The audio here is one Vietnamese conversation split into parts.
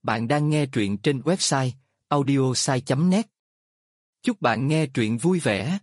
Bạn đang nghe truyện trên website audiosai.net. Chúc bạn nghe truyện vui vẻ.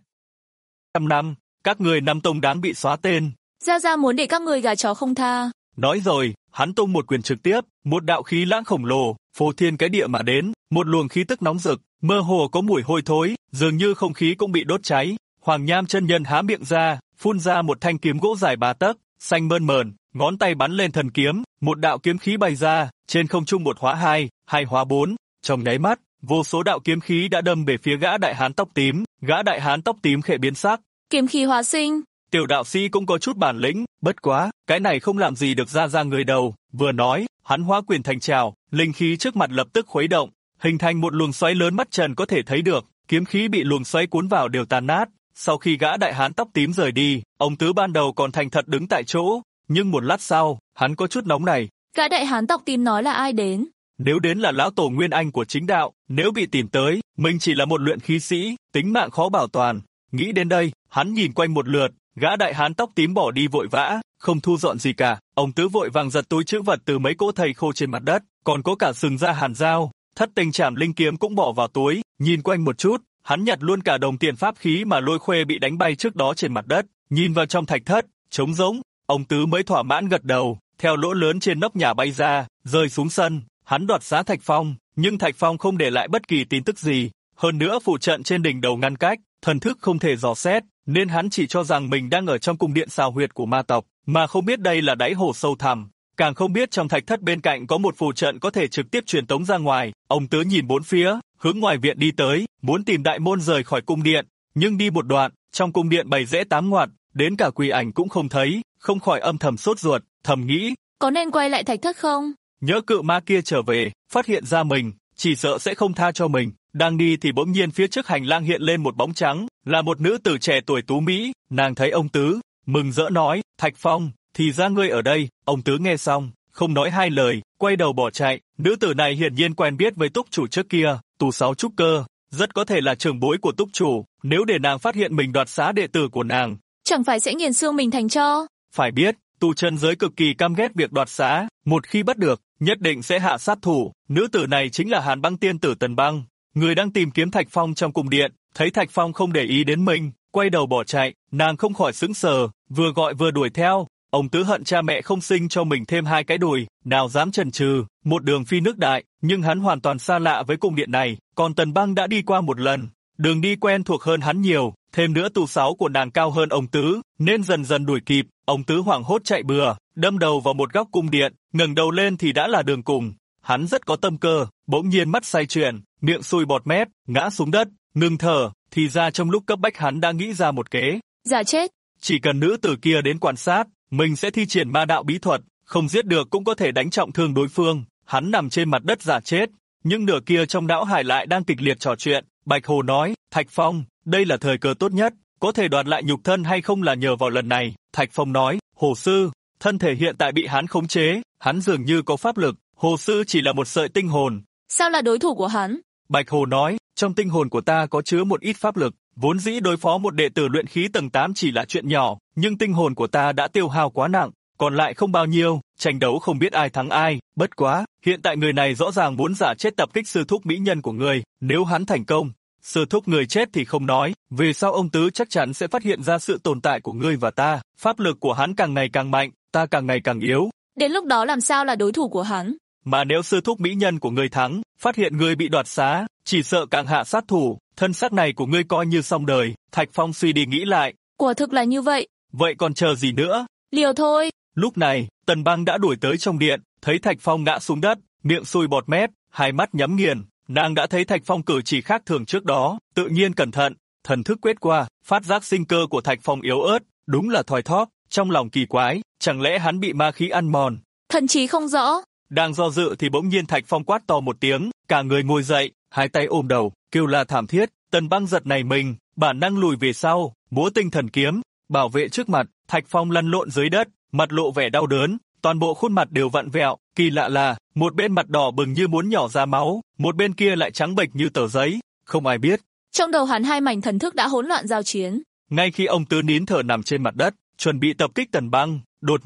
5 năm, các người Nam Tông đáng bị xóa tên. Gia Gia muốn để các người gà chó không tha. Nói rồi, hắn tung một quyền trực tiếp, một đạo khí lãng khổng lồ, phô thiên cái địa mà đến, một luồng khí tức nóng rực, mơ hồ có mùi hôi thối, dường như không khí cũng bị đốt cháy. Hoàng Nham chân nhân há miệng ra, phun ra một thanh kiếm gỗ dài 3 tấc, xanh mơn mởn, ngón tay bắn lên thần kiếm, một đạo kiếm khí bay ra, trên không trung 1 hóa 2, 2 hóa 4, trong nháy mắt, vô số đạo kiếm khí đã đâm về phía gã đại hán tóc tím, gã đại hán tóc tím khẽ biến sắc. Kiếm khí hóa sinh. Tiểu đạo sĩ cũng có chút bản lĩnh, bất quá, cái này không làm gì được Gia Gia người đầu, vừa nói, hắn hóa quyền thành trảo, linh khí trước mặt lập tức khuấy động, hình thành một luồng xoáy lớn mắt trần có thể thấy được, kiếm khí bị luồng xoáy cuốn vào đều tan nát. Sau khi gã đại hán tóc tím rời đi, ông Tứ ban đầu còn thành thật đứng tại chỗ, nhưng một lát sau, hắn có chút nóng nảy. Gã đại hán tóc tím nói là ai đến? Nếu đến là lão tổ Nguyên Anh của chính đạo, nếu bị tìm tới, mình chỉ là một luyện khí sĩ, tính mạng khó bảo toàn. Nghĩ đến đây, hắn nhìn quanh một lượt, gã đại hán tóc tím bỏ đi vội vã, không thu dọn gì cả. Ông Tứ vội vàng giật túi trữ vật từ mấy cỗ thây khô trên mặt đất, còn có cả sừng da hàn dao, Thất Tình Trảm Linh kiếm cũng bỏ vào túi, nhìn quanh một chút, hắn nhặt luôn cả đồng tiền pháp khí mà Lôi Khuê bị đánh bay trước đó trên mặt đất, nhìn vào trong thạch thất, trống rỗng, ông Tứ mới thỏa mãn gật đầu, theo lỗ lớn trên nóc nhà bay ra, rơi xuống sân, hắn đoạt xá Thạch Phong, nhưng Thạch Phong không để lại bất kỳ tin tức gì, hơn nữa phù trận trên đỉnh đầu ngăn cách, thần thức không thể dò xét, nên hắn chỉ cho rằng mình đang ở trong cung điện xào huyệt của ma tộc, mà không biết đây là đáy hồ sâu thẳm, càng không biết trong thạch thất bên cạnh có một phù trận có thể trực tiếp truyền tống ra ngoài. Ông Tứ nhìn bốn phía, hướng ngoài viện đi tới, muốn tìm đại môn rời khỏi cung điện, nhưng đi một đoạn, trong cung điện bảy rẽ tám ngoặt, đến cả quỷ ảnh cũng không thấy, không khỏi âm thầm sốt ruột, thầm nghĩ, có nên quay lại thạch thất không? Nhỡ cự ma kia trở về, phát hiện ra mình, chỉ sợ sẽ không tha cho mình. Đang đi thì bỗng nhiên phía trước hành lang hiện lên một bóng trắng, là một nữ tử trẻ tuổi tú mỹ, nàng thấy ông Tứ, mừng rỡ nói, Thạch Phong, thì ra ngươi ở đây. Ông Tứ nghe xong, không nói hai lời, quay đầu bỏ chạy. Nữ tử này hiển nhiên quen biết với túc chủ trước kia, Tù Sáu trúc cơ, rất có thể là trưởng bối của túc chủ, nếu để nàng phát hiện mình đoạt xá đệ tử của nàng, chẳng phải sẽ nghiền xương mình thành tro. Phải biết, tu chân giới cực kỳ căm ghét việc đoạt xá, một khi bắt được, nhất định sẽ hạ sát thủ. Nữ tử này chính là Hàn Băng tiên tử Tần Băng, người đang tìm kiếm Thạch Phong trong cung điện, thấy Thạch Phong không để ý đến mình, quay đầu bỏ chạy, nàng không khỏi sững sờ, vừa gọi vừa đuổi theo. Ông Tứ hận cha mẹ không sinh cho mình thêm 2 cái đùi, nào dám chần chừ, một đường phi nước đại, nhưng hắn hoàn toàn xa lạ với cung điện này, còn Tần Băng đã đi qua một lần, đường đi quen thuộc hơn hắn nhiều, thêm nữa Tù Sáu của nàng cao hơn ông Tứ, nên dần dần đuổi kịp. Ông Tứ hoảng hốt chạy bừa, đâm đầu vào một góc cung điện, ngẩng đầu lên thì đã là đường cùng. Hắn rất có tâm cơ, bỗng nhiên mắt say chuyển, miệng sùi bọt mép, ngã xuống đất, ngừng thở, thì ra trong lúc cấp bách hắn đã nghĩ ra một kế. Giả chết. Chỉ cần nữ tử kia đến quan sát, mình sẽ thi triển ma đạo bí thuật, không giết được cũng có thể đánh trọng thương đối phương. Hắn nằm trên mặt đất giả chết, nhưng nửa kia trong não hải lại đang kịch liệt trò chuyện. Bạch Hồ nói, Thạch Phong, đây là thời cơ tốt nhất, có thể đoạt lại nhục thân hay không là nhờ vào lần này. Thạch Phong nói, Hồ sư, thân thể hiện tại bị hắn khống chế, hắn dường như có pháp lực, Hồ sư chỉ là một sợi tinh hồn. Sao là đối thủ của hắn? Bạch Hồ nói, trong tinh hồn của ta có chứa một ít pháp lực, vốn dĩ đối phó một đệ tử luyện khí tầng 8 chỉ là chuyện nhỏ, nhưng tinh hồn của ta đã tiêu hao quá nặng, còn lại không bao nhiêu, tranh đấu không biết ai thắng ai, bất quá, hiện tại người này rõ ràng muốn giả chết tập kích sư thúc mỹ nhân của người, nếu hắn thành công, sư thúc người chết thì không nói, về sau ông Tứ chắc chắn sẽ phát hiện ra sự tồn tại của ngươi và ta, pháp lực của hắn càng ngày càng mạnh, ta càng ngày càng yếu. Đến lúc đó làm sao là đối thủ của hắn? Mà nếu sư thúc mỹ nhân của ngươi thắng, phát hiện ngươi bị đoạt xá, chỉ sợ càng hạ sát thủ, thân xác này của ngươi coi như xong đời. Thạch Phong suy đi nghĩ lại. Quả thực là như vậy. Vậy còn chờ gì nữa? Liều thôi. Lúc này, Tần Băng đã đuổi tới trong điện, thấy Thạch Phong ngã xuống đất, miệng sùi bọt mép, hai mắt nhắm nghiền. Nàng đã thấy Thạch Phong cử chỉ khác thường trước đó, tự nhiên cẩn thận, thần thức quét qua, phát giác sinh cơ của Thạch Phong yếu ớt, đúng là thoi thóp, trong lòng kỳ quái, chẳng lẽ hắn bị ma khí ăn mòn? Thần trí không rõ. Đang do dự thì bỗng nhiên Thạch Phong quát to một tiếng, cả người ngồi dậy, hai tay ôm đầu, kêu la thảm thiết. Tần Băng giật nảy mình, bản năng lùi về sau, múa tinh thần kiếm, bảo vệ trước mặt. Thạch Phong lăn lộn dưới đất, mặt lộ vẻ đau đớn, toàn bộ khuôn mặt đều vặn vẹo. Kỳ lạ là, một bên mặt đỏ bừng như muốn nhỏ ra máu, một bên kia lại trắng bệch như tờ giấy. Không ai biết. Trong đầu hắn hai mảnh thần thức đã hỗn loạn giao chiến. Ngay khi ông Tứ nín thở nằm trên mặt đất, chuẩn bị tập kích Tần Băng, đột nhiên,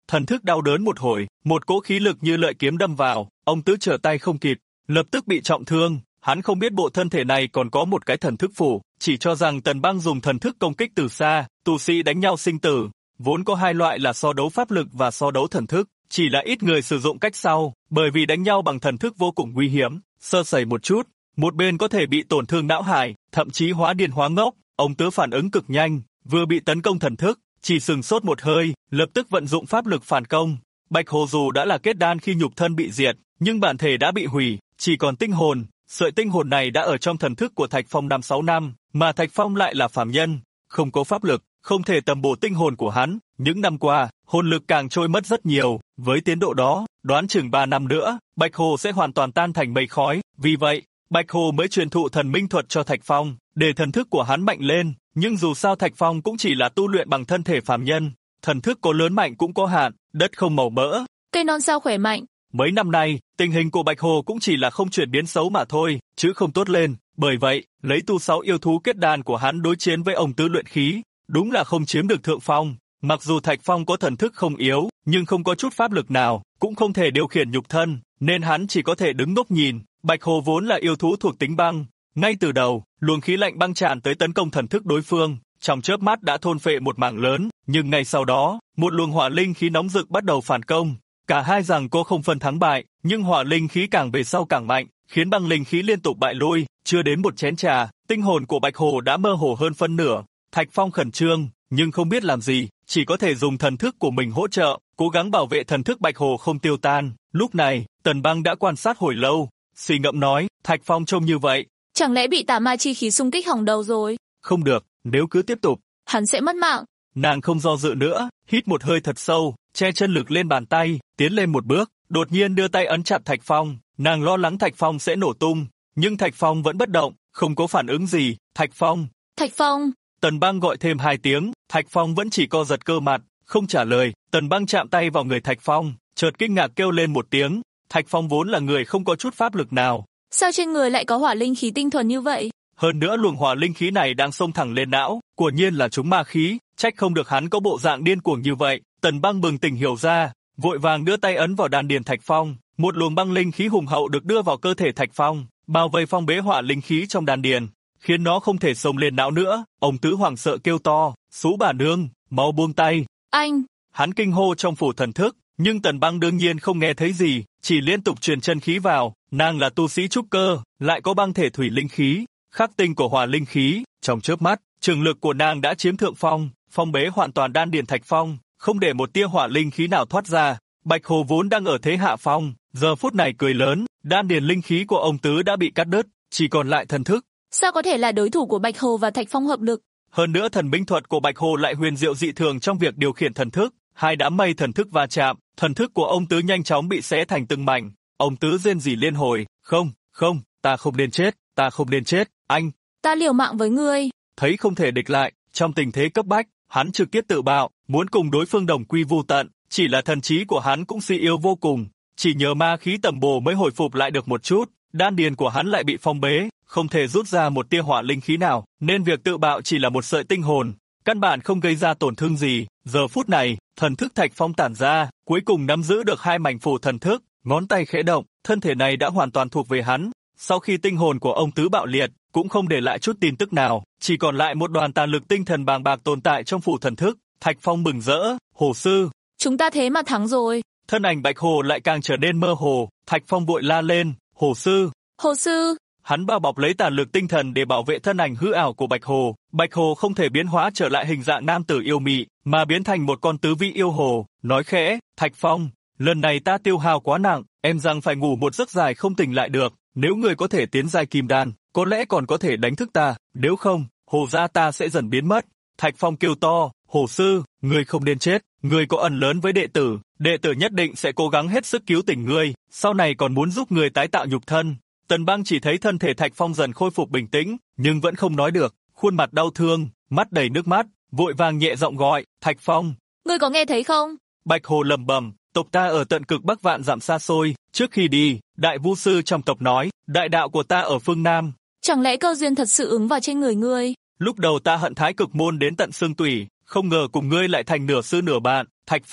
thần thức đau đớn một hồi, một cỗ khí lực như lợi kiếm đâm vào, ông Tứ trở tay không kịp, lập tức bị trọng thương. Hắn không biết bộ thân thể này còn có một cái thần thức phủ, chỉ cho rằng Tần Băng dùng thần thức công kích từ xa, tu sĩ đánh nhau sinh tử, vốn có hai loại là so đấu pháp lực và so đấu thần thức, chỉ là ít người sử dụng cách sau, bởi vì đánh nhau bằng thần thức vô cùng nguy hiểm, sơ sẩy một chút, một bên có thể bị tổn thương não hải, thậm chí hóa điên hóa ngốc. Ông Tứ phản ứng cực nhanh, vừa bị tấn công thần thức, chỉ sừng sốt một hơi, lập tức vận dụng pháp lực phản công. Bạch Hồ dù đã là kết đan khi nhục thân bị diệt, nhưng bản thể đã bị hủy, chỉ còn tinh hồn. Sợi tinh hồn này đã ở trong thần thức của Thạch Phong 5-6 năm, mà Thạch Phong lại là phàm nhân, không có pháp lực, không thể tầm bổ tinh hồn của hắn. Những năm qua, hồn lực càng trôi mất rất nhiều, với tiến độ đó, đoán chừng 3 năm nữa, Bạch Hồ sẽ hoàn toàn tan thành mây khói. Vì vậy, Bạch Hồ mới truyền thụ thần minh thuật cho Thạch Phong, để thần thức của hắn mạnh lên. Nhưng dù sao Thạch Phong cũng chỉ là tu luyện bằng thân thể phàm nhân, thần thức có lớn mạnh cũng có hạn, đất không màu mỡ. Cây non sao khỏe mạnh. Mấy năm nay, tình hình của Bạch Hồ cũng chỉ là không chuyển biến xấu mà thôi, chứ không tốt lên. Bởi vậy, lấy tu 6 yêu thú kết đan của hắn đối chiến với ông Tứ luyện khí, đúng là không chiếm được thượng phong. Mặc dù Thạch Phong có thần thức không yếu, nhưng không có chút pháp lực nào, cũng không thể điều khiển nhục thân, nên hắn chỉ có thể đứng ngốc nhìn. Bạch Hồ vốn là yêu thú thuộc tính băng, ngay từ đầu, luồng khí lạnh băng tràn tới tấn công thần thức đối phương, trong chớp mắt đã thôn phệ một mảng lớn, nhưng ngay sau đó, một luồng hỏa linh khí nóng rực bắt đầu phản công. Cả hai rằng cô không phân thắng bại, nhưng hỏa linh khí càng về sau càng mạnh, khiến băng linh khí liên tục bại lui. Chưa đến một chén trà, tinh hồn của Bạch Hồ đã mơ hồ hơn phân nửa. Thạch Phong khẩn trương, nhưng không biết làm gì, chỉ có thể dùng thần thức của mình hỗ trợ, cố gắng bảo vệ thần thức Bạch Hồ không tiêu tan. Lúc này, Tần Băng đã quan sát hồi lâu, suy ngẫm nói, Thạch Phong trông như vậy, chẳng lẽ bị tà ma chi khí xung kích hỏng đầu rồi? Không được, nếu cứ tiếp tục, hắn sẽ mất mạng. Nàng không do dự nữa, hít một hơi thật sâu, che chân lực lên bàn tay, tiến lên một bước, đột nhiên đưa tay ấn chặt Thạch Phong. Nàng lo lắng Thạch Phong sẽ nổ tung, nhưng Thạch Phong vẫn bất động, không có phản ứng gì. Thạch Phong, Thạch Phong. Tần Băng gọi thêm 2 tiếng, Thạch Phong vẫn chỉ co giật cơ mặt, không trả lời. Tần Băng chạm tay vào người Thạch Phong, chợt kinh ngạc kêu lên một tiếng. Thạch Phong vốn là người không có chút pháp lực nào, sao trên người lại có hỏa linh khí tinh thuần như vậy? Hơn nữa luồng hỏa linh khí này đang xông thẳng lên não, quả nhiên là chúng ma khí, trách không được hắn có bộ dạng điên cuồng như vậy. Tần Băng bừng tỉnh hiểu ra, vội vàng đưa tay ấn vào đan điền Thạch Phong, một luồng băng linh khí hùng hậu được đưa vào cơ thể Thạch Phong, bao vây phong bế hỏa linh khí trong đan điền, khiến nó không thể xông lên não nữa. Ông Tứ hoảng sợ kêu to, "Sú bà nương, mau buông tay!" Anh! Hắn kinh hô trong phủ thần thức, nhưng Tần Băng đương nhiên không nghe thấy gì, chỉ liên tục truyền chân khí vào. Nàng là tu sĩ trúc cơ, lại có băng thể thủy linh khí, khắc tinh của hỏa linh khí, trong chớp mắt, trường lực của nàng đã chiếm thượng phong, phong bế hoàn toàn đan điền Thạch Phong, không để một tia hỏa linh khí nào thoát ra. Bạch Hồ vốn đang ở thế hạ phong, giờ phút này cười lớn, đan điền linh khí của ông Tứ đã bị cắt đứt, chỉ còn lại thần thức. Sao có thể là đối thủ của Bạch Hồ và Thạch Phong hợp lực? Hơn nữa thần binh thuật của Bạch Hồ lại huyền diệu dị thường trong việc điều khiển thần thức, hai đám mây thần thức va chạm, thần thức của ông Tứ nhanh chóng bị xé thành từng mảnh. Ông Tứ rên rỉ liên hồi, không, ta không nên chết, ta không nên chết, anh. Ta liều mạng với ngươi. Thấy không thể địch lại, trong tình thế cấp bách, hắn trực tiếp tự bạo, muốn cùng đối phương đồng quy vu tận. Chỉ là thần trí của hắn cũng suy yếu vô cùng, chỉ nhờ ma khí tầm bổ mới hồi phục lại được một chút. Đan điền của hắn lại bị phong bế, không thể rút ra một tia hỏa linh khí nào, nên việc tự bạo chỉ là một sợi tinh hồn, căn bản không gây ra tổn thương gì. Giờ phút này, thần thức Thạch Phong tản ra, cuối cùng nắm giữ được 2 mảnh phù thần thức, ngón tay khẽ động, thân thể này đã hoàn toàn thuộc về hắn. Sau khi tinh hồn của ông Tứ bạo liệt, cũng không để lại chút tin tức nào, chỉ còn lại một đoàn tà lực tinh thần bàng bạc tồn tại trong phù thần thức. Thạch Phong mừng rỡ, "Hồ sư, chúng ta thế mà thắng rồi." Thân ảnh Bạch Hồ lại càng trở nên mơ hồ, Thạch Phong vội la lên, "Hồ sư, Hồ sư." Hắn bao bọc lấy tà lực tinh thần để bảo vệ thân ảnh hư ảo của Bạch Hồ. Bạch Hồ không thể biến hóa trở lại hình dạng nam tử yêu mị, mà biến thành một con tứ vĩ yêu hồ, nói khẽ, "Thạch Phong, lần này ta tiêu hao quá nặng, em rằng phải ngủ một giấc dài không tỉnh lại được, nếu người có thể tiến giai kim đan, có lẽ còn có thể đánh thức ta, nếu không, Hồ gia ta sẽ dần biến mất." Thạch Phong kêu to, "Hồ sư, người không nên chết, người có ẩn lớn với đệ tử nhất định sẽ cố gắng hết sức cứu tỉnh ngươi, sau này còn muốn giúp người tái tạo nhục thân." Tần Băng chỉ thấy thân thể Thạch Phong dần khôi phục bình tĩnh, nhưng vẫn không nói được, khuôn mặt đau thương, mắt đầy nước mắt, vội vàng nhẹ giọng gọi, "Thạch Phong, ngươi có nghe thấy không?" Bạch Hồ lẩm bẩm, "Tộc ta ở tận cực Bắc vạn dặm xa xôi, trước khi đi, đại vu sư trong tộc nói, đại đạo của ta ở phương Nam. Chẳng lẽ cơ duyên thật sự ứng vào trên người ngươi? Lúc đầu ta hận Thái Cực môn đến tận xương tủy, không ngờ cùng ngươi lại thành nửa sư nửa bạn, Thạch Phong,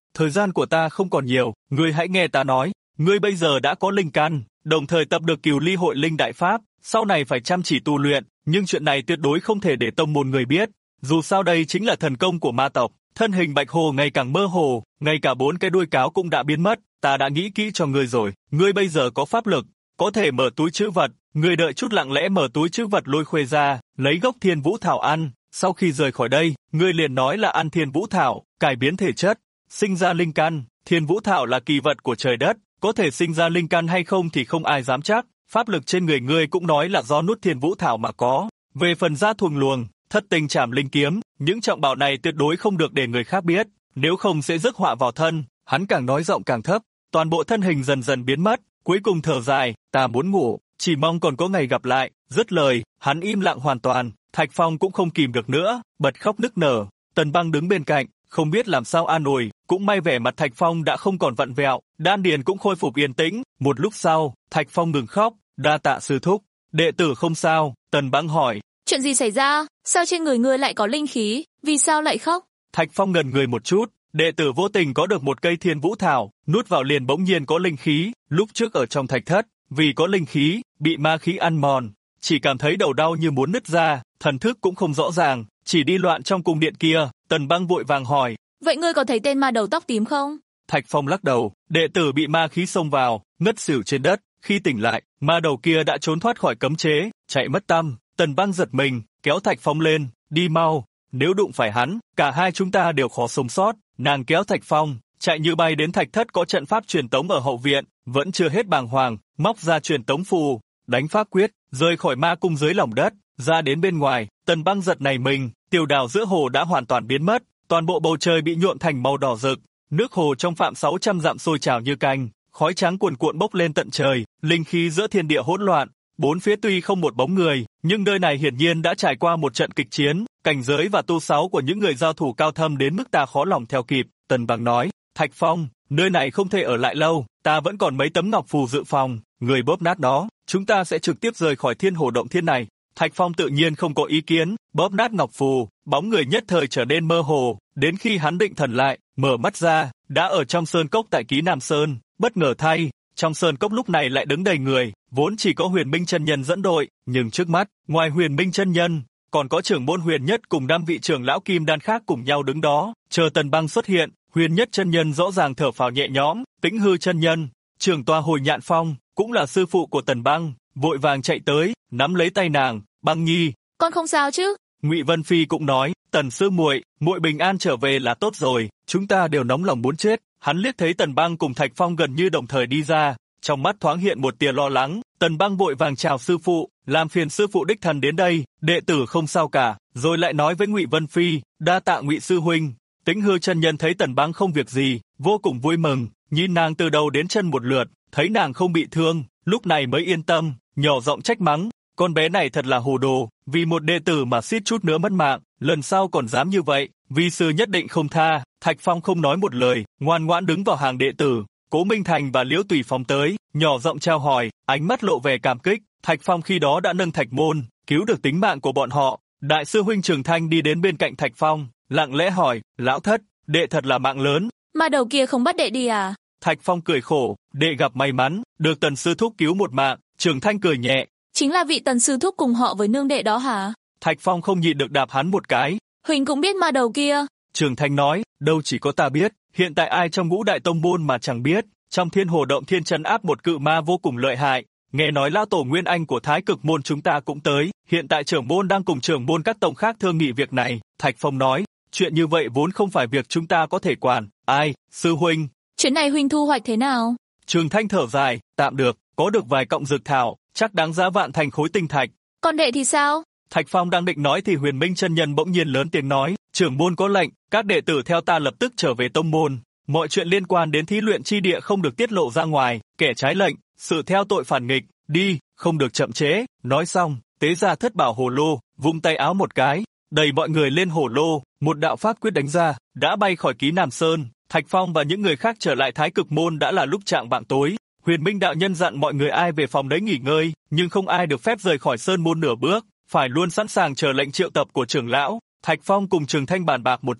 thời gian của ta không còn nhiều, ngươi hãy nghe ta nói, ngươi bây giờ đã có linh căn, đồng thời tập được Cửu Ly Hội Linh Đại Pháp, sau này phải chăm chỉ tu luyện, nhưng chuyện này tuyệt đối không thể để tông môn người biết, dù sao đây chính là thần công của ma tộc. Thân hình Bạch Hồ ngày càng mơ hồ, ngay cả 4 cái đuôi cáo cũng đã biến mất, ta đã nghĩ kỹ cho ngươi rồi, ngươi bây giờ có pháp lực, có thể mở túi trữ vật, ngươi đợi chút lặng lẽ mở túi trữ vật lôi khuê ra, lấy gốc Thiên Vũ Thảo ăn, sau khi rời khỏi đây, ngươi liền nói là ăn Thiên Vũ Thảo, cải biến thể chất, sinh ra linh căn, Thiên Vũ Thảo là kỳ vật của trời đất, có thể sinh ra linh căn hay không thì không ai dám chắc, pháp lực trên người ngươi cũng nói là do nuốt Thiên Vũ Thảo mà có, về phần Giã Thuồng Luồng, Thất Tinh Trảm Linh Kiếm, những trọng bảo này tuyệt đối không được để người khác biết, nếu không sẽ rước họa vào thân. Hắn càng nói giọng càng thấp, toàn bộ thân hình dần dần biến mất, cuối cùng thở dài, ta muốn ngủ, chỉ mong còn có ngày gặp lại. Dứt lời, hắn im lặng hoàn toàn, Thạch Phong cũng không kìm được nữa, bật khóc nức nở. Tần Băng đứng bên cạnh, không biết làm sao an ủi, cũng may vẻ mặt Thạch Phong đã không còn vặn vẹo, đan điền cũng khôi phục yên tĩnh. Một lúc sau, Thạch Phong ngừng khóc, đa tạ sư thúc, đệ tử không sao. Tần Băng hỏi, chuyện gì xảy ra? Sao trên người ngươi lại có linh khí? Vì sao lại khóc? Thạch Phong ngẩn người một chút, đệ tử vô tình có được một cây Thiên Vũ Thảo, nuốt vào liền bỗng nhiên có linh khí, lúc trước ở trong thạch thất, vì có linh khí, bị ma khí ăn mòn, chỉ cảm thấy đầu đau như muốn nứt ra, thần thức cũng không rõ ràng, chỉ đi loạn trong cung điện kia. Tần Băng vội vàng hỏi, vậy ngươi có thấy tên ma đầu tóc tím không? Thạch Phong lắc đầu, đệ tử bị ma khí xông vào, ngất xỉu trên đất, khi tỉnh lại, ma đầu kia đã trốn thoát khỏi cấm chế, chạy mất tăm. Tần Băng giật mình, kéo Thạch Phong lên, đi mau, nếu đụng phải hắn, cả hai chúng ta đều khó sống sót. Nàng kéo Thạch Phong, chạy như bay đến thạch thất có trận pháp truyền tống ở hậu viện, vẫn chưa hết bàng hoàng, móc ra truyền tống phù, đánh pháp quyết, rời khỏi ma cung dưới lòng đất, ra đến bên ngoài. Tần Băng giật nảy mình, tiểu đào giữa hồ đã hoàn toàn biến mất, toàn bộ bầu trời bị nhuộm thành màu đỏ rực, nước hồ trong phạm 600 dặm sôi trào như canh, khói trắng cuồn cuộn bốc lên tận trời, linh khí giữa thiên địa hỗn loạn. Bốn phía tuy không một bóng người, nhưng nơi này hiển nhiên đã trải qua một trận kịch chiến, cảnh giới và tu sáu của những người giao thủ cao thâm đến mức ta khó lòng theo kịp. Tần Băng nói, Thạch Phong, nơi này không thể ở lại lâu, ta vẫn còn mấy tấm ngọc phù dự phòng, người bóp nát nó, chúng ta sẽ trực tiếp rời khỏi Thiên Hồ Động Thiên này. Thạch Phong tự nhiên không có ý kiến, bóp nát ngọc phù, bóng người nhất thời trở nên mơ hồ, đến khi hắn định thần lại, mở mắt ra, đã ở trong sơn cốc tại Ký Nam Sơn. Bất ngờ thay, trong sơn cốc lúc này lại đứng đầy người, vốn chỉ có Huyền Minh chân nhân dẫn đội, nhưng trước mắt, ngoài Huyền Minh chân nhân, còn có trưởng môn Huyền Nhất cùng 5 vị trưởng lão kim đan khác cùng nhau đứng đó, chờ Tần Băng xuất hiện. Huyền Nhất chân nhân rõ ràng thở phào nhẹ nhõm, Tĩnh Hư chân nhân, trưởng tòa Hồi Nhạn Phong, cũng là sư phụ của Tần Băng, vội vàng chạy tới, nắm lấy tay nàng, Băng nhi, con không sao chứ? Ngụy Vân Phi cũng nói, Tần sư muội, muội bình an trở về là tốt rồi, chúng ta đều nóng lòng muốn chết. Hắn liếc thấy Tần Băng cùng Thạch Phong gần như đồng thời đi ra, trong mắt thoáng hiện một tia lo lắng. Tần Băng vội vàng chào sư phụ, làm phiền sư phụ đích thân đến đây, đệ tử không sao cả, rồi lại nói với Ngụy Vân Phi, đa tạ Ngụy sư huynh. Tĩnh Hư chân nhân thấy Tần Băng không việc gì, vô cùng vui mừng, nhìn nàng từ đầu đến chân một lượt, thấy nàng không bị thương, lúc này mới yên tâm, nhỏ giọng trách mắng, con bé này thật là hồ đồ, vì một đệ tử mà suýt chút nữa mất mạng, lần sau còn dám như vậy, vi sư nhất định không tha. Thạch Phong không nói một lời, ngoan ngoãn đứng vào hàng đệ tử. Cố Minh Thành và Liễu Tùy phóng tới, nhỏ giọng chào hỏi, ánh mắt lộ vẻ cảm kích. Thạch Phong khi đó đã nâng Thạch môn, cứu được tính mạng của bọn họ. Đại sư huynh Trường Thanh đi đến bên cạnh Thạch Phong, lặng lẽ hỏi, lão thất, đệ thật là mạng lớn. Ma đầu kia không bắt đệ đi à? Thạch Phong cười khổ, đệ gặp may mắn, được Tần sư thúc cứu một mạng. Trường Thanh cười nhẹ, chính là vị Tần sư thúc cùng họ với nương đệ đó hả? Thạch Phong không nhịn được đạp hắn một cái. Huỳnh cũng biết ma đầu kia. Trường Thanh nói, đâu chỉ có ta biết, hiện tại ai trong ngũ đại tông môn mà chẳng biết, trong Thiên Hồ Động Thiên trấn áp một cự ma vô cùng lợi hại. Nghe nói lão tổ Nguyên Anh của Thái Cực môn chúng ta cũng tới, hiện tại trưởng môn đang cùng trưởng môn các tông khác thương nghị việc này. Thạch Phong nói, chuyện như vậy vốn không phải việc chúng ta có thể quản. Ai, sư huynh? Chuyện này huynh thu hoạch thế nào? Trường Thanh thở dài, tạm được, có được vài cọng dược thảo, chắc đáng giá vạn thành khối tinh thạch. Còn đệ thì sao? Thạch Phong đang định nói thì Huyền Minh chân nhân bỗng nhiên lớn tiếng nói, trưởng môn có lệnh, các đệ tử theo ta lập tức trở về tông môn. Mọi chuyện liên quan đến thí luyện chi địa không được tiết lộ ra ngoài, kẻ trái lệnh, sự theo tội phản nghịch, đi, không được chậm trễ. Nói xong, tế ra thất bảo hồ lô, vung tay áo một cái, đẩy mọi người lên hồ lô, một đạo pháp quyết đánh ra, đã bay khỏi Ký Nam Sơn. Thạch Phong và những người khác trở lại Thái Cực môn đã là lúc chạng vạng tối. Huyền Minh đạo nhân dặn mọi người ai về phòng đấy nghỉ ngơi, nhưng không ai được phép rời khỏi sơn môn nửa bước, phải luôn sẵn sàng chờ lệnh triệu tập của trưởng lão. Thạch Phong cùng Trường Thanh bàn bạc một chút,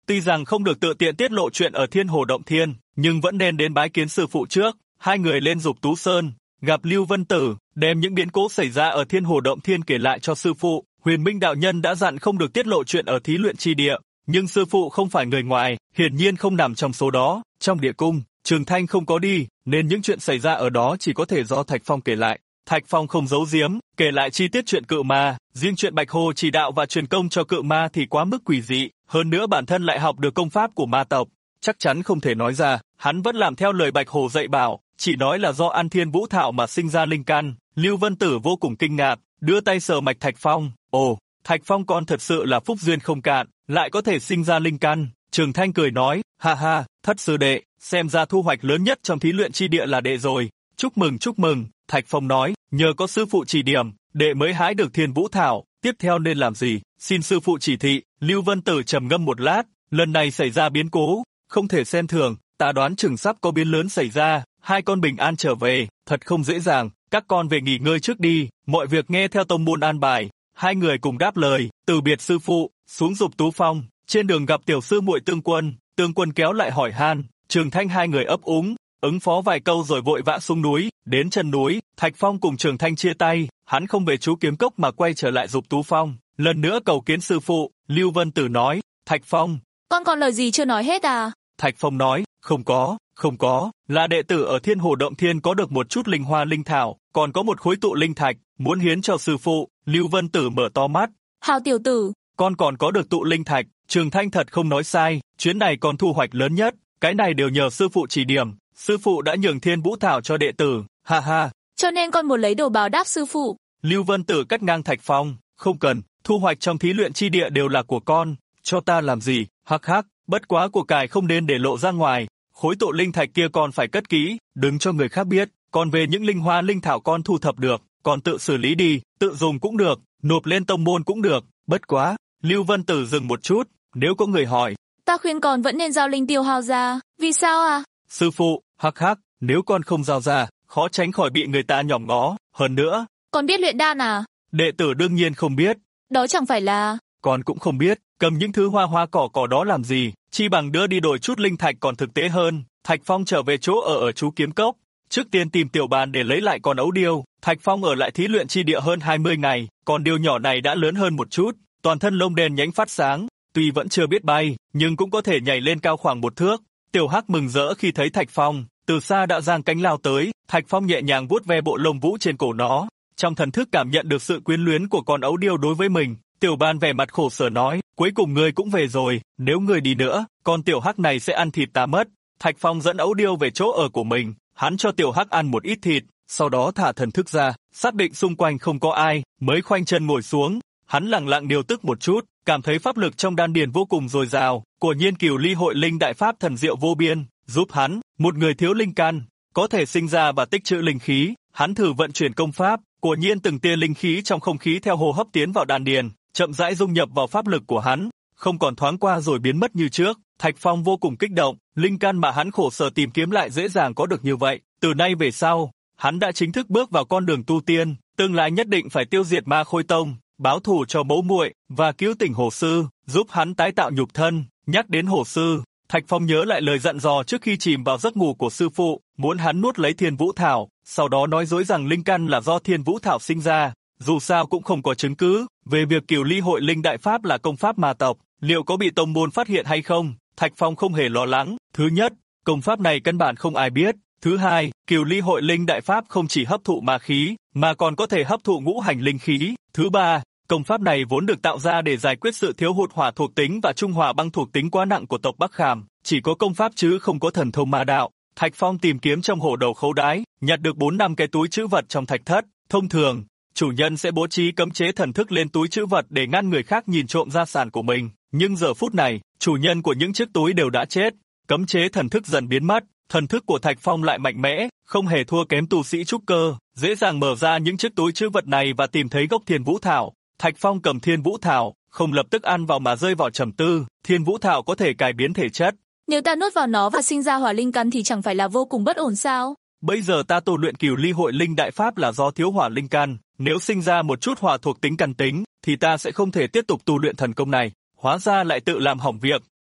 Tuy rằng không được tự tiện tiết lộ chuyện ở Thiên Hồ Động Thiên, nhưng vẫn nên đến bái kiến sư phụ trước. Hai người lên Dục Tú Sơn, gặp Lưu Vân Tử, đem những biến cố xảy ra ở Thiên Hồ Động Thiên kể lại cho sư phụ. Huyền Minh đạo nhân đã dặn không được tiết lộ chuyện ở thí luyện chi địa, nhưng sư phụ không phải người ngoài, hiển nhiên không nằm trong số đó. Trong địa cung, Trường Thanh không có đi, nên những chuyện xảy ra ở đó chỉ có thể do Thạch Phong kể lại. Thạch Phong không giấu giếm, kể lại chi tiết chuyện cự ma, riêng chuyện Bạch Hồ chỉ đạo và truyền công cho cự ma thì quá mức quỷ dị, hơn nữa bản thân lại học được công pháp của ma tộc, chắc chắn không thể nói ra. Hắn vẫn làm theo lời Bạch Hồ dạy bảo, chỉ nói là do ăn thiên vũ thảo mà sinh ra linh căn. Lưu Vân Tử vô cùng kinh ngạc, đưa tay sờ mạch Thạch Phong. Ồ, Thạch Phong con thật sự là phúc duyên không cạn, lại có thể sinh ra linh căn. Trường Thanh cười nói, ha ha, thất sư đệ, xem ra thu hoạch lớn nhất trong thí luyện chi địa là đệ rồi. Chúc mừng chúc mừng. Thạch Phong nói, nhờ có sư phụ chỉ điểm, đệ mới hái được thiên vũ thảo, tiếp theo nên làm gì, xin sư phụ chỉ thị. Lưu Vân Tử trầm ngâm một lát, lần này xảy ra biến cố, không thể xem thường, ta đoán chừng sắp có biến lớn xảy ra, hai con bình an trở về, thật không dễ dàng, các con về nghỉ ngơi trước đi, mọi việc nghe theo tông môn an bài. Hai người cùng đáp lời, từ biệt sư phụ, xuống Dục Tú Phong, trên đường gặp tiểu sư muội Tương Quân kéo lại hỏi han, Trường Thanh hai người ấp úng, ứng phó vài câu rồi vội vã xuống núi. Đến chân núi, Thạch Phong cùng Trường Thanh chia tay, hắn không về Chú Kiếm Cốc mà quay trở lại Dục Tú Phong, lần nữa cầu kiến sư phụ. Lưu Vân Tử nói, Thạch Phong, con còn lời gì chưa nói hết à? Thạch Phong nói, không có, là đệ tử ở Thiên Hồ Động Thiên có được một chút linh hoa linh thảo, còn có một khối tụ linh thạch, muốn hiến cho sư phụ. Lưu Vân Tử mở to mắt, Hào tiểu tử, con còn có được tụ linh thạch. Trường Thanh thật không nói sai, chuyến này còn thu hoạch lớn nhất, cái này đều nhờ sư phụ chỉ điểm, sư phụ đã nhường thiên vũ thảo cho đệ tử, ha ha. Cho nên con muốn lấy đồ báo đáp sư phụ. Lưu Vân Tử cắt ngang Thạch Phong, không cần, thu hoạch trong thí luyện chi địa đều là của con, cho ta làm gì, hắc hắc, bất quá của cải không nên để lộ ra ngoài, khối tụ linh thạch kia con phải cất kỹ, đừng cho người khác biết, còn về những linh hoa linh thảo con thu thập được, con tự xử lý đi, tự dùng cũng được, nộp lên tông môn cũng được, bất quá. Lưu Vân Tử dừng một chút, nếu có người hỏi, ta khuyên con vẫn nên giao linh tiêu hao ra, vì sao à? Sư phụ, hắc hắc, nếu con không giao ra, khó tránh khỏi bị người ta nhòm ngó, hơn nữa. Con biết luyện đan à? Đệ tử đương nhiên không biết. Đó chẳng phải là. Con cũng không biết, cầm những thứ hoa cỏ đó làm gì, chi bằng đưa đi đổi chút linh thạch còn thực tế hơn. Thạch Phong trở về chỗ ở Chú Kiếm Cốc, trước tiên tìm tiểu bàn để lấy lại con ấu điêu. Thạch Phong ở lại thí luyện chi địa hơn 20 ngày, con điêu nhỏ này đã lớn hơn một chút, toàn thân lông đen nhánh phát sáng, tuy vẫn chưa biết bay, nhưng cũng có thể nhảy lên cao khoảng 1 thước. Tiểu Hắc mừng rỡ khi thấy Thạch Phong, từ xa đã giang cánh lao tới. Thạch Phong nhẹ nhàng vuốt ve bộ lông vũ trên cổ nó, trong thần thức cảm nhận được sự quyến luyến của con ấu điêu đối với mình. Tiểu Ban vẻ mặt khổ sở nói, cuối cùng ngươi cũng về rồi, nếu ngươi đi nữa, con Tiểu Hắc này sẽ ăn thịt ta mất. Thạch Phong dẫn ấu điêu về chỗ ở của mình, hắn cho Tiểu Hắc ăn một ít thịt, sau đó thả thần thức ra, xác định xung quanh không có ai, mới khoanh chân ngồi xuống. Hắn lặng lặng điều tức một chút, cảm thấy pháp lực trong đan điền vô cùng dồi dào, quả nhiên Cửu Ly Hội Linh đại pháp thần diệu vô biên, giúp hắn, một người thiếu linh căn, có thể sinh ra và tích trữ linh khí. Hắn thử vận chuyển công pháp, quả nhiên từng tia linh khí trong không khí theo hô hấp tiến vào đan điền, chậm rãi dung nhập vào pháp lực của hắn, không còn thoáng qua rồi biến mất như trước. Thạch Phong vô cùng kích động, linh căn mà hắn khổ sở tìm kiếm lại dễ dàng có được như vậy. Từ nay về sau, hắn đã chính thức bước vào con đường tu tiên, tương lai nhất định phải tiêu diệt Ma Khôi Tông, báo thù cho mẫu muội và cứu tỉnh Hổ sư, giúp hắn tái tạo nhục thân. Nhắc đến Hổ sư, Thạch Phong nhớ lại lời dặn dò trước khi chìm vào giấc ngủ của sư phụ, muốn hắn nuốt lấy Thiên Vũ Thảo, sau đó nói dối rằng linh căn là do Thiên Vũ Thảo sinh ra. Dù sao cũng không có chứng cứ về việc Cửu Ly Hội Linh đại pháp là công pháp ma tộc, liệu có bị tông môn phát hiện hay không? Thạch Phong không hề lo lắng. Thứ nhất, công pháp này căn bản không ai biết. Thứ hai, Cửu Ly Hội Linh đại pháp không chỉ hấp thụ ma khí, mà còn có thể hấp thụ ngũ hành linh khí. Thứ ba, công pháp này vốn được tạo ra để giải quyết sự thiếu hụt hỏa thuộc tính và trung hỏa băng thuộc tính quá nặng của tộc Bắc Khàm, chỉ có công pháp chứ không có thần thông ma đạo. Thạch Phong tìm kiếm trong hổ đầu khấu đái, nhặt được 4-5 cái túi trữ vật trong thạch thất. Thông thường, chủ nhân sẽ bố trí cấm chế thần thức lên túi trữ vật để ngăn người khác nhìn trộm gia sản của mình, nhưng giờ phút này, chủ nhân của những chiếc túi đều đã chết, cấm chế thần thức dần biến mất, thần thức của Thạch Phong lại mạnh mẽ, không hề thua kém tu sĩ trúc cơ, dễ dàng mở ra những chiếc túi trữ vật này và tìm thấy gốc Thiên Vũ Thảo. Thạch Phong cầm Thiên Vũ Thảo, không lập tức ăn vào mà rơi vào trầm tư. Thiên Vũ Thảo có thể cải biến thể chất. Nếu ta nuốt vào nó và sinh ra hỏa linh căn thì chẳng phải là vô cùng bất ổn sao? Bây giờ ta tu luyện Cửu Ly Hội Linh đại pháp là do thiếu hỏa linh căn, nếu sinh ra một chút hỏa thuộc tính căn tính, thì ta sẽ không thể tiếp tục tu luyện thần công này. Hóa ra lại tự làm hỏng việc,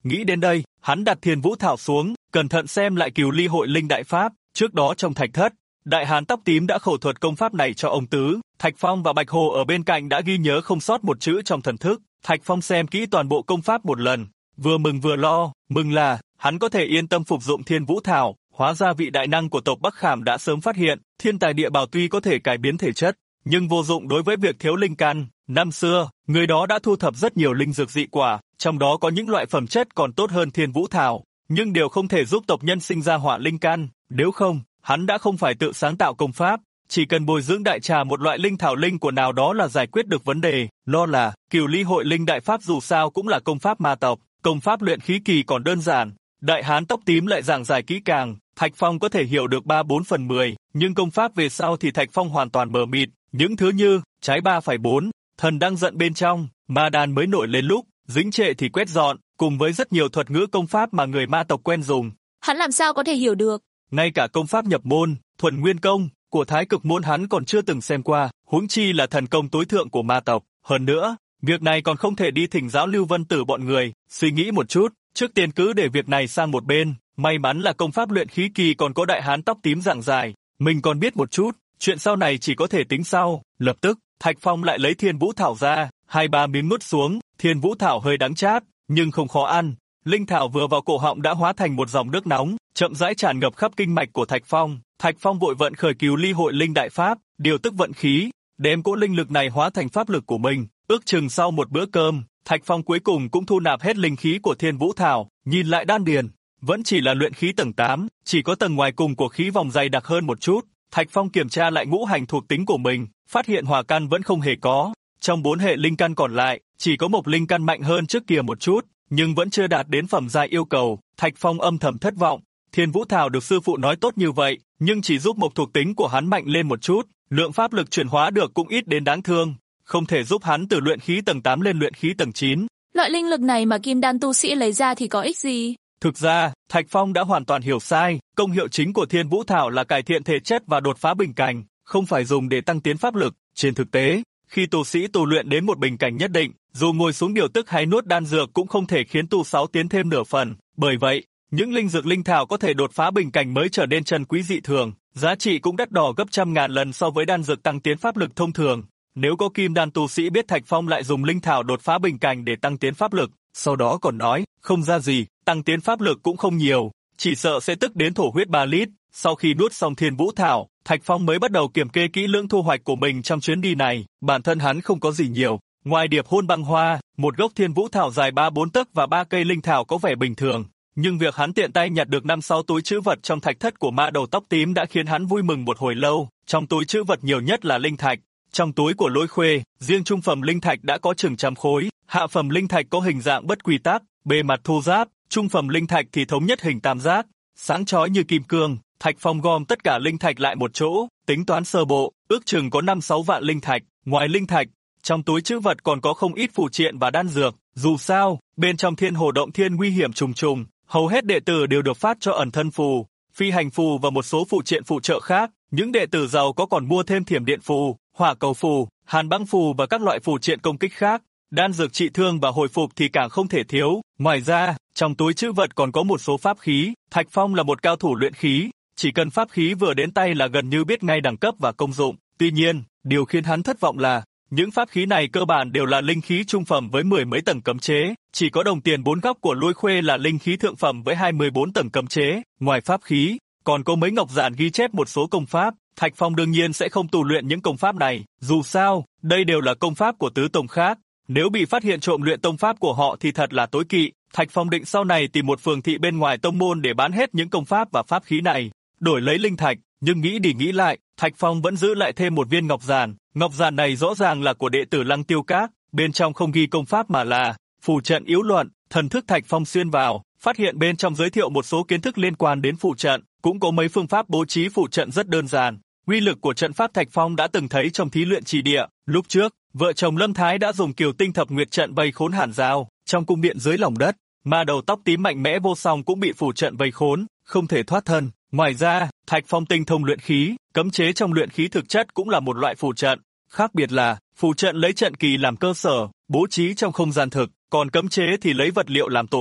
Nghĩ đến đây, hắn đặt Thiên Vũ Thảo xuống, cẩn thận xem lại Cửu Ly Hội Linh Đại Pháp. Trước đó trong thạch thất, đại hán tóc tím đã khẩu thuật công pháp này cho ông Tứ. Thạch Phong và Bạch Hồ ở bên cạnh đã ghi nhớ không sót một chữ trong thần thức. Thạch Phong xem kỹ toàn bộ công pháp một lần, vừa mừng vừa lo. Mừng là hắn có thể yên tâm phục dụng Thiên Vũ Thảo. Hóa ra vị đại năng của tộc Bắc Khảm đã sớm phát hiện, thiên tài địa bảo tuy có thể cải biến thể chất, nhưng vô dụng đối với việc thiếu linh căn. Năm xưa, người đó đã thu thập rất nhiều linh dược dị quả, trong đó có những loại phẩm chất còn tốt hơn Thiên Vũ Thảo, nhưng đều không thể giúp tộc nhân sinh ra hỏa linh căn. Nếu không, hắn đã không phải tự sáng tạo công pháp, chỉ cần bồi dưỡng đại trà một loại linh thảo linh của nào đó là giải quyết được vấn đề. Lo là Cửu Ly Hội Linh Đại Pháp dù sao cũng là công pháp ma tộc, công pháp luyện khí kỳ còn đơn giản. Đại hán tóc tím lại giảng giải kỹ càng, Thạch Phong có thể hiểu được 3/4/10, nhưng công pháp về sau thì Thạch Phong hoàn toàn mờ mịt. Những thứ như trái 3,4, thần đang giận bên trong, ma đan mới nổi lên lúc dính trệ thì quét dọn, cùng với rất nhiều thuật ngữ công pháp mà người ma tộc quen dùng. Hắn làm sao có thể hiểu được? Ngay cả công pháp nhập môn, thuần nguyên công của Thái Cực môn hắn còn chưa từng xem qua, huống chi là thần công tối thượng của ma tộc. Hơn nữa, việc này còn không thể đi thỉnh giáo Lưu Vân Tử bọn người. Suy nghĩ một chút, trước tiên cứ để việc này sang một bên. May mắn là công pháp luyện khí kỳ còn có đại hán tóc tím giảng giải, mình còn biết một chút, chuyện sau này chỉ có thể tính sau. Lập tức, Thạch Phong lại lấy Thiên Vũ Thảo ra, 2-3 miếng nuốt xuống. Thiên Vũ Thảo hơi đắng chát, nhưng không khó ăn. Linh thảo vừa vào cổ họng đã hóa thành một dòng nước nóng, chậm rãi tràn ngập khắp kinh mạch của Thạch Phong. Thạch Phong vội vận khởi Cửu Ly Hội Linh Đại Pháp, điều tức vận khí, đem cỗ linh lực này hóa thành pháp lực của mình. Ước chừng sau một bữa cơm, Thạch Phong cuối cùng cũng thu nạp hết linh khí của Thiên Vũ Thảo. Nhìn lại đan điền, vẫn chỉ là luyện khí tầng 8, chỉ có tầng ngoài cùng của khí vòng dày đặc hơn một chút. Thạch Phong kiểm tra lại ngũ hành thuộc tính của mình, phát hiện hỏa căn vẫn không hề có. Trong 4 hệ linh căn còn lại, chỉ có một linh căn mạnh hơn trước kia một chút, nhưng vẫn chưa đạt đến phẩm giai yêu cầu. Thạch Phong âm thầm thất vọng. Thiên Vũ Thảo được sư phụ nói tốt như vậy, nhưng chỉ giúp một thuộc tính của hắn mạnh lên một chút, lượng pháp lực chuyển hóa được cũng ít đến đáng thương, không thể giúp hắn từ luyện khí tầng 8 lên luyện khí tầng 9. Loại linh lực này mà kim đan tu sĩ lấy ra thì có ích gì? Thực ra, Thạch Phong đã hoàn toàn hiểu sai, công hiệu chính của Thiên Vũ Thảo là cải thiện thể chất và đột phá bình cảnh, không phải dùng để tăng tiến pháp lực. Trên thực tế, khi tu sĩ tu luyện đến một bình cảnh nhất định, dù ngồi xuống điều tức hay nuốt đan dược cũng không thể khiến tu sáu tiến thêm nửa phần. Bởi vậy, những linh dược linh thảo có thể đột phá bình cảnh mới trở nên trân quý dị thường, giá trị cũng đắt đỏ gấp trăm ngàn lần so với đan dược tăng tiến pháp lực thông thường. Nếu có kim đan tu sĩ biết Thạch Phong lại dùng linh thảo đột phá bình cảnh để tăng tiến pháp lực, sau đó còn nói, không ra gì, tăng tiến pháp lực cũng không nhiều, chỉ sợ sẽ tức đến thổ huyết 3 lít. Sau khi nuốt xong Thiên Vũ Thảo, Thạch Phong mới bắt đầu kiểm kê kỹ lưỡng thu hoạch của mình trong chuyến đi này. Bản thân hắn không có gì nhiều, ngoài điệp hôn băng hoa, một gốc Thiên Vũ Thảo dài 3-4 tấc và 3 cây linh thảo có vẻ bình thường. Nhưng việc hắn tiện tay nhặt được 5-6 túi trữ vật trong thạch thất của ma đầu tóc tím đã khiến hắn vui mừng một hồi lâu. Trong túi trữ vật nhiều nhất là linh thạch. Trong túi của Lôi Khuê, riêng trung phẩm linh thạch đã có chừng trăm khối, hạ phẩm linh thạch có hình dạng bất quy tắc, bề mặt thô ráp, trung phẩm linh thạch thì thống nhất hình tam giác, sáng chói như kim cương. Thạch Phong gom tất cả linh thạch lại một chỗ, tính toán sơ bộ, ước chừng có 5-6 vạn linh thạch. Ngoài linh thạch, trong túi trữ vật còn có không ít phù triện và đan dược. Dù sao, bên trong Thiên Hồ Động Thiên nguy hiểm trùng trùng, hầu hết đệ tử đều được phát cho ẩn thân phù, phi hành phù và một số phụ triện phụ trợ khác. Những đệ tử giàu có còn mua thêm thiểm điện phù, hỏa cầu phù, hàn băng phù và các loại phù triện công kích khác. Đan dược trị thương và hồi phục thì càng không thể thiếu. Ngoài ra, trong túi trữ vật còn có một số pháp khí. Thạch Phong là một cao thủ luyện khí, chỉ cần pháp khí vừa đến tay là gần như biết ngay đẳng cấp và công dụng. Tuy nhiên, điều khiến hắn thất vọng là những pháp khí này cơ bản đều là linh khí trung phẩm với 10 mấy tầng cấm chế, chỉ có đồng tiền 4 góc của Lôi Khuê là linh khí thượng phẩm với 24 tầng cấm chế. Ngoài pháp khí, còn có mấy ngọc giản ghi chép một số công pháp. Thạch Phong đương nhiên sẽ không tu luyện những công pháp này, dù sao, đây đều là công pháp của tứ tông khác. Nếu bị phát hiện trộm luyện tông pháp của họ thì thật là tối kỵ. Thạch Phong định sau này tìm một phường thị bên ngoài tông môn để bán hết những công pháp và pháp khí này, đổi lấy linh thạch. Nhưng nghĩ đi nghĩ lại, Thạch Phong vẫn giữ lại thêm một viên ngọc giản. Ngọc giản này rõ ràng là của đệ tử Lăng Tiêu Các, bên trong không ghi công pháp mà là phù trận yếu luận. Thần thức Thạch Phong xuyên vào, phát hiện bên trong giới thiệu một số kiến thức liên quan đến phù trận, cũng có mấy phương pháp bố trí phù trận rất đơn giản. Uy lực của trận pháp Thạch Phong đã từng thấy trong thí luyện chỉ địa. Lúc trước, vợ chồng Lâm Thái đã dùng Kiều Tinh Thập Nguyệt trận vây khốn Hàn Giao trong cung điện dưới lòng đất. Ma đầu tóc tím mạnh mẽ vô song cũng bị phù trận vây khốn, không thể thoát thân. Ngoài ra, Thạch Phong tinh thông luyện khí, cấm chế trong luyện khí thực chất cũng là một loại phù trận. Khác biệt là, phù trận lấy trận kỳ làm cơ sở, bố trí trong không gian thực, còn cấm chế thì lấy vật liệu làm tổ hợp,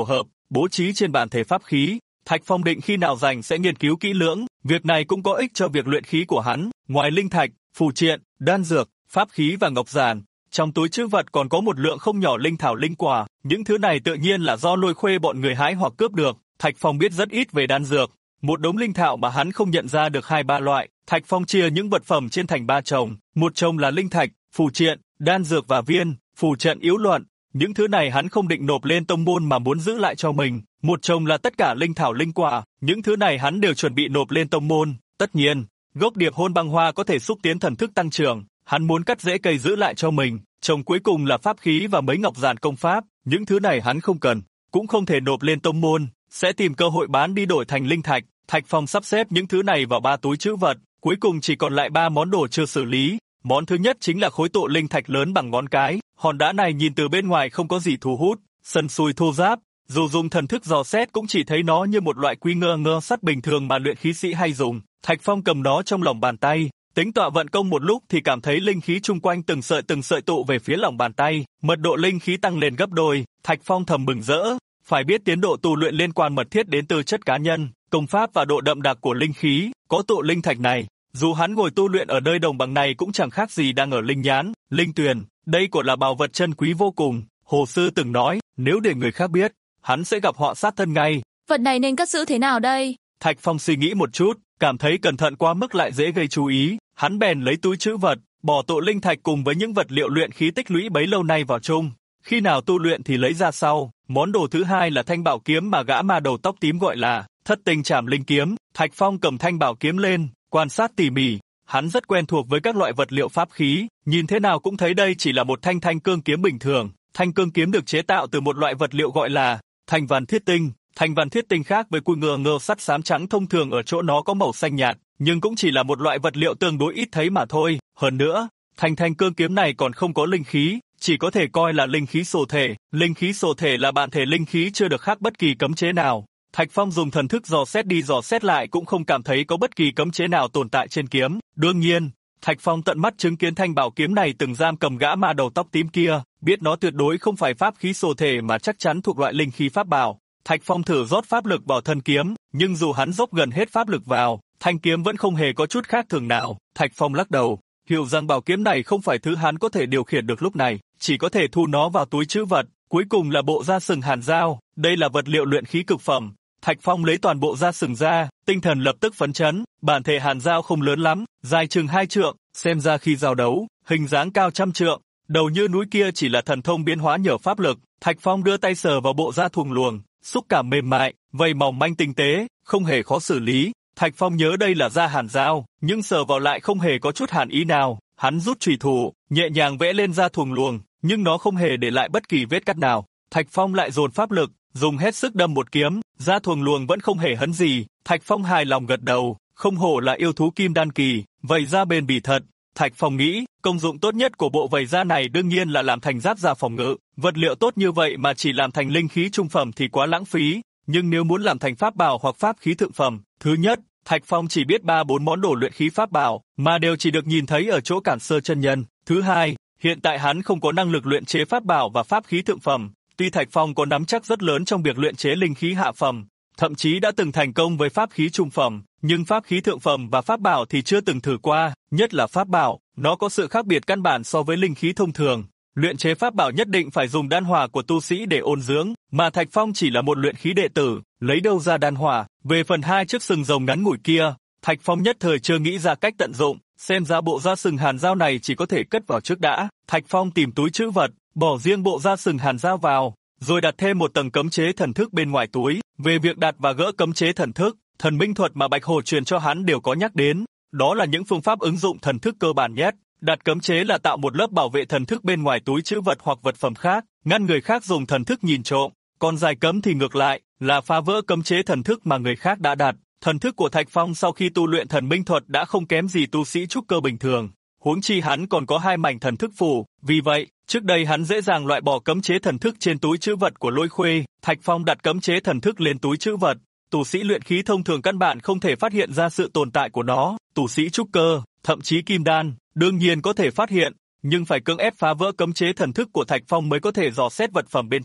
bố trí trên bản thể pháp khí. Thạch Phong định khi nào rảnh sẽ nghiên cứu kỹ lưỡng, việc này cũng có ích cho việc luyện khí của hắn. Ngoài linh thạch, phù triện, đan dược, pháp khí và ngọc giản, trong túi trữ vật còn có một lượng không nhỏ linh thảo linh quả, những thứ này tự nhiên là do Lôi Khuê bọn người hái hoặc cướp được. Thạch Phong biết rất ít về đan dược, một đống linh thảo mà hắn không nhận ra được 2-3 loại. Thạch Phong chia những vật phẩm trên thành 3 chồng, một chồng là linh thạch, phù triện, đan dược và viên, phù trận yếu luận. Những thứ này hắn không định nộp lên tông môn mà muốn giữ lại cho mình. Một chồng là tất cả linh thảo linh quả, những thứ này hắn đều chuẩn bị nộp lên tông môn. Tất nhiên, gốc điệp hôn băng hoa có thể xúc tiến thần thức tăng trưởng, hắn muốn cắt rễ cây giữ lại cho mình. Chồng cuối cùng là pháp khí và mấy ngọc giản công pháp, những thứ này hắn không cần, cũng không thể nộp lên tông môn, sẽ tìm cơ hội bán đi đổi thành linh thạch. Thạch Phong sắp xếp những thứ này vào 3 túi trữ vật, cuối cùng chỉ còn lại 3 món đồ chưa xử lý. Món thứ nhất chính là khối tụ linh thạch lớn bằng ngón cái, hòn đá này nhìn từ bên ngoài không có gì thu hút, sần sùi thô ráp, dù dùng thần thức dò xét cũng chỉ thấy nó như một loại quý ngơ sắt bình thường mà luyện khí sĩ hay dùng. Thạch Phong cầm nó trong lòng bàn tay, tính tọa vận công một lúc thì cảm thấy linh khí chung quanh từng sợi tụ về phía lòng bàn tay, mật độ linh khí tăng lên gấp đôi. Thạch Phong thầm mừng rỡ, phải biết tiến độ tu luyện liên quan mật thiết đến tư chất cá nhân, công pháp và độ đậm đặc của linh khí. Có tụ linh thạch này, dù hắn ngồi tu luyện ở nơi đồng bằng này cũng chẳng khác gì đang ở linh nhán, linh tuyền. Đây quả là bảo vật chân quý vô cùng. Hồ sư từng nói, nếu để người khác biết, hắn sẽ gặp họa sát thân ngay. Vật này nên cất giữ thế nào đây? Thạch Phong suy nghĩ một chút, cảm thấy cẩn thận quá mức lại dễ gây chú ý. Hắn bèn lấy túi trữ vật, bỏ tụ linh thạch cùng với những vật liệu luyện khí tích lũy bấy lâu nay vào chung. Khi nào tu luyện thì lấy ra sau. Món đồ thứ hai là thanh bảo kiếm mà gã ma đầu tóc tím gọi là Thất Tinh Trảm Linh Kiếm. Thạch Phong cầm thanh bảo kiếm lên, quan sát tỉ mỉ. Hắn rất quen thuộc với các loại vật liệu pháp khí, nhìn thế nào cũng thấy đây chỉ là một thanh cương kiếm bình thường. Thanh cương kiếm được chế tạo từ một loại vật liệu gọi là thanh văn thiết tinh. Thanh văn thiết tinh khác với cùi ngơ sắt xám trắng thông thường ở chỗ nó có màu xanh nhạt, nhưng cũng chỉ là một loại vật liệu tương đối ít thấy mà thôi. Hơn nữa, thanh cương kiếm này còn không có linh khí, chỉ có thể coi là linh khí sổ thể. Linh khí sổ thể là bản thể linh khí chưa được khắc bất kỳ cấm chế nào. Thạch Phong dùng thần thức dò xét đi dò xét lại cũng không cảm thấy có bất kỳ cấm chế nào tồn tại trên kiếm. Đương nhiên, Thạch Phong tận mắt chứng kiến thanh bảo kiếm này từng giam cầm gã ma đầu tóc tím kia, biết nó tuyệt đối không phải pháp khí sổ thể mà chắc chắn thuộc loại linh khí pháp bảo. Thạch Phong thử rót pháp lực vào thân kiếm, nhưng dù hắn dốc gần hết pháp lực vào, thanh kiếm vẫn không hề có chút khác thường nào. Thạch Phong lắc đầu, hiểu rằng bảo kiếm này không phải thứ hắn có thể điều khiển được lúc này, chỉ có thể thu nó vào túi trữ vật. Cuối cùng là bộ da sừng hàn dao, đây là vật liệu luyện khí cực phẩm. Thạch Phong lấy toàn bộ da sừng ra, tinh thần lập tức phấn chấn. Bản thể hàn dao không lớn lắm, dài chừng 2 trượng, xem ra khi giao đấu, hình dáng cao trăm trượng, đầu như núi kia chỉ là thần thông biến hóa nhờ pháp lực. Thạch Phong đưa tay sờ vào bộ da thuồng luồng, xúc cảm mềm mại, vảy mỏng manh tinh tế, không hề khó xử lý. Thạch Phong nhớ đây là da hàn dao, nhưng sờ vào lại không hề có chút hàn ý nào. Hắn rút chùy thủ, nhẹ nhàng vẽ lên da thuồng luồng, nhưng nó không hề để lại bất kỳ vết cắt nào. Thạch Phong lại dồn pháp lực, dùng hết sức đâm một kiếm, da thuồng luồng vẫn không hề hấn gì. Thạch Phong hài lòng gật đầu, không hổ là yêu thú kim đan kỳ, vảy da bền bỉ thật. Thạch Phong nghĩ, công dụng tốt nhất của bộ vảy da này đương nhiên là làm thành giáp da phòng ngự. Vật liệu tốt như vậy mà chỉ làm thành linh khí trung phẩm thì quá lãng phí. Nhưng nếu muốn làm thành pháp bảo hoặc pháp khí thượng phẩm, thứ nhất, Thạch Phong chỉ biết 3-4 món đồ luyện khí pháp bảo, mà đều chỉ được nhìn thấy ở chỗ Cản Sơ chân nhân. Thứ hai, hiện tại hắn không có năng lực luyện chế pháp bảo và pháp khí thượng phẩm. Tuy Thạch Phong có nắm chắc rất lớn trong việc luyện chế linh khí hạ phẩm, thậm chí đã từng thành công với pháp khí trung phẩm, nhưng pháp khí thượng phẩm và pháp bảo thì chưa từng thử qua, nhất là pháp bảo, nó có sự khác biệt căn bản so với linh khí thông thường. Luyện chế pháp bảo nhất định phải dùng đan hỏa của tu sĩ để ôn dưỡng, mà Thạch Phong chỉ là một luyện khí đệ tử, lấy đâu ra đan hỏa. Về phần 2 chiếc sừng rồng ngắn ngủi kia, Thạch Phong nhất thời chưa nghĩ ra cách tận dụng, xem ra bộ da sừng hàn dao này chỉ có thể cất vào trước đã. Thạch Phong tìm túi trữ vật, bỏ riêng bộ da sừng hàn dao vào, rồi đặt thêm một tầng cấm chế thần thức bên ngoài túi. Về việc đặt và gỡ cấm chế thần thức, thần minh thuật mà Bạch Hổ truyền cho hắn đều có nhắc đến, đó là những phương pháp ứng dụng thần thức cơ bản nhất. Đặt cấm chế là tạo một lớp bảo vệ thần thức bên ngoài túi trữ vật hoặc vật phẩm khác, ngăn người khác dùng thần thức nhìn trộm. Còn giải cấm thì ngược lại, là phá vỡ cấm chế thần thức mà người khác đã đặt. Thần thức của Thạch Phong sau khi tu luyện thần minh thuật đã không kém gì tu sĩ trúc cơ bình thường. Huống chi hắn còn có 2 mảnh thần thức phù, vì vậy, trước đây hắn dễ dàng loại bỏ cấm chế thần thức trên túi trữ vật của Lôi Khuê. Thạch Phong đặt cấm chế thần thức lên túi trữ vật. Tu sĩ luyện khí thông thường căn bản không thể phát hiện ra sự tồn tại của nó. Tu sĩ trúc cơ, thậm chí kim đan, đương nhiên có thể phát hiện, nhưng phải cưỡng ép phá vỡ cấm chế thần thức của Thạch Phong mới có thể dò xét vật phẩm bên trong.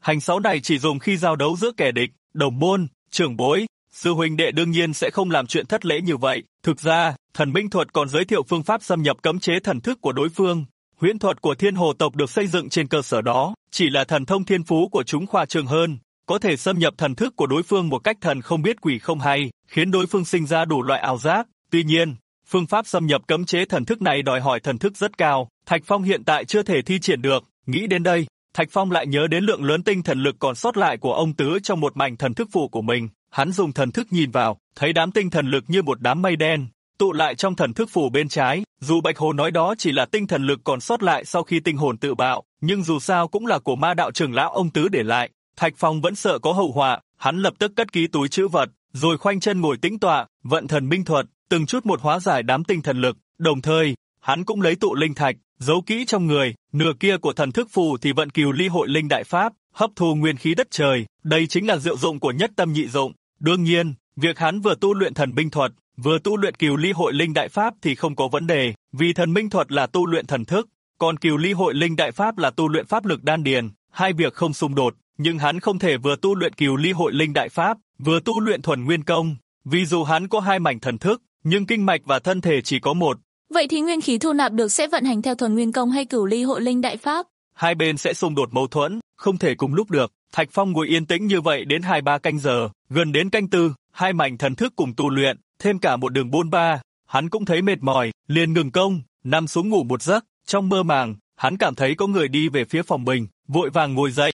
Hành sáu này chỉ dùng khi giao đấu giữa kẻ địch, đồng môn, trưởng bối, sư huynh đệ đương nhiên sẽ không làm chuyện thất lễ như vậy. Thực ra, thần minh thuật còn giới thiệu phương pháp xâm nhập cấm chế thần thức của đối phương. Huyễn thuật của Thiên Hồ tộc được xây dựng trên cơ sở đó, chỉ là thần thông thiên phú của chúng khoa trương hơn, có thể xâm nhập thần thức của đối phương một cách thần không biết quỷ không hay, khiến đối phương sinh ra đủ loại ảo giác. Tuy nhiên, phương pháp xâm nhập cấm chế thần thức này đòi hỏi thần thức rất cao, Thạch Phong hiện tại chưa thể thi triển được. Nghĩ đến đây, Thạch Phong lại nhớ đến lượng lớn tinh thần lực còn sót lại của ông Tứ trong một mảnh thần thức phù của mình. Hắn dùng thần thức nhìn vào, thấy đám tinh thần lực như một đám mây đen, tụ lại trong thần thức phù bên trái. Dù Bạch Hồ nói đó chỉ là tinh thần lực còn sót lại sau khi tinh hồn tự bạo, nhưng dù sao cũng là của ma đạo trưởng lão ông Tứ để lại. Thạch Phong vẫn sợ có hậu họa, hắn lập tức cất kỹ túi trữ vật, rồi khoanh chân ngồi tĩnh tọa, vận thần minh thuật, từng chút một hóa giải đám tinh thần lực. Đồng thời, hắn cũng lấy tụ linh thạch, giấu kỹ trong người, nửa kia của thần thức phù thì vận Cừu Ly Hội Linh Đại Pháp, hấp thu nguyên khí đất trời. Đây chính là diệu dụng của nhất tâm nhị dụng. Đương nhiên, việc hắn vừa tu luyện thần minh thuật, vừa tu luyện Cừu Ly Hội Linh Đại Pháp thì không có vấn đề, vì thần minh thuật là tu luyện thần thức, còn Cừu Ly Hội Linh Đại Pháp là tu luyện pháp lực đan điền, hai việc không xung đột. Nhưng hắn không thể vừa tu luyện Cừu Ly Hội Linh Đại Pháp, vừa tu luyện thuần nguyên công, vì dù hắn có hai mảnh thần thức, nhưng kinh mạch và thân thể chỉ có một. Vậy thì nguyên khí thu nạp được sẽ vận hành theo thuần nguyên công hay Cửu Ly Hội Linh Đại Pháp? Hai bên sẽ xung đột mâu thuẫn, không thể cùng lúc được. Thạch Phong ngồi yên tĩnh như vậy đến 2-3 canh giờ, gần đến canh tư, hai mảnh thần thức cùng tu luyện, thêm cả một đường bôn ba, hắn cũng thấy mệt mỏi, liền ngừng công, nằm xuống ngủ một giấc. Trong mơ màng, hắn cảm thấy có người đi về phía phòng mình, vội vàng ngồi dậy.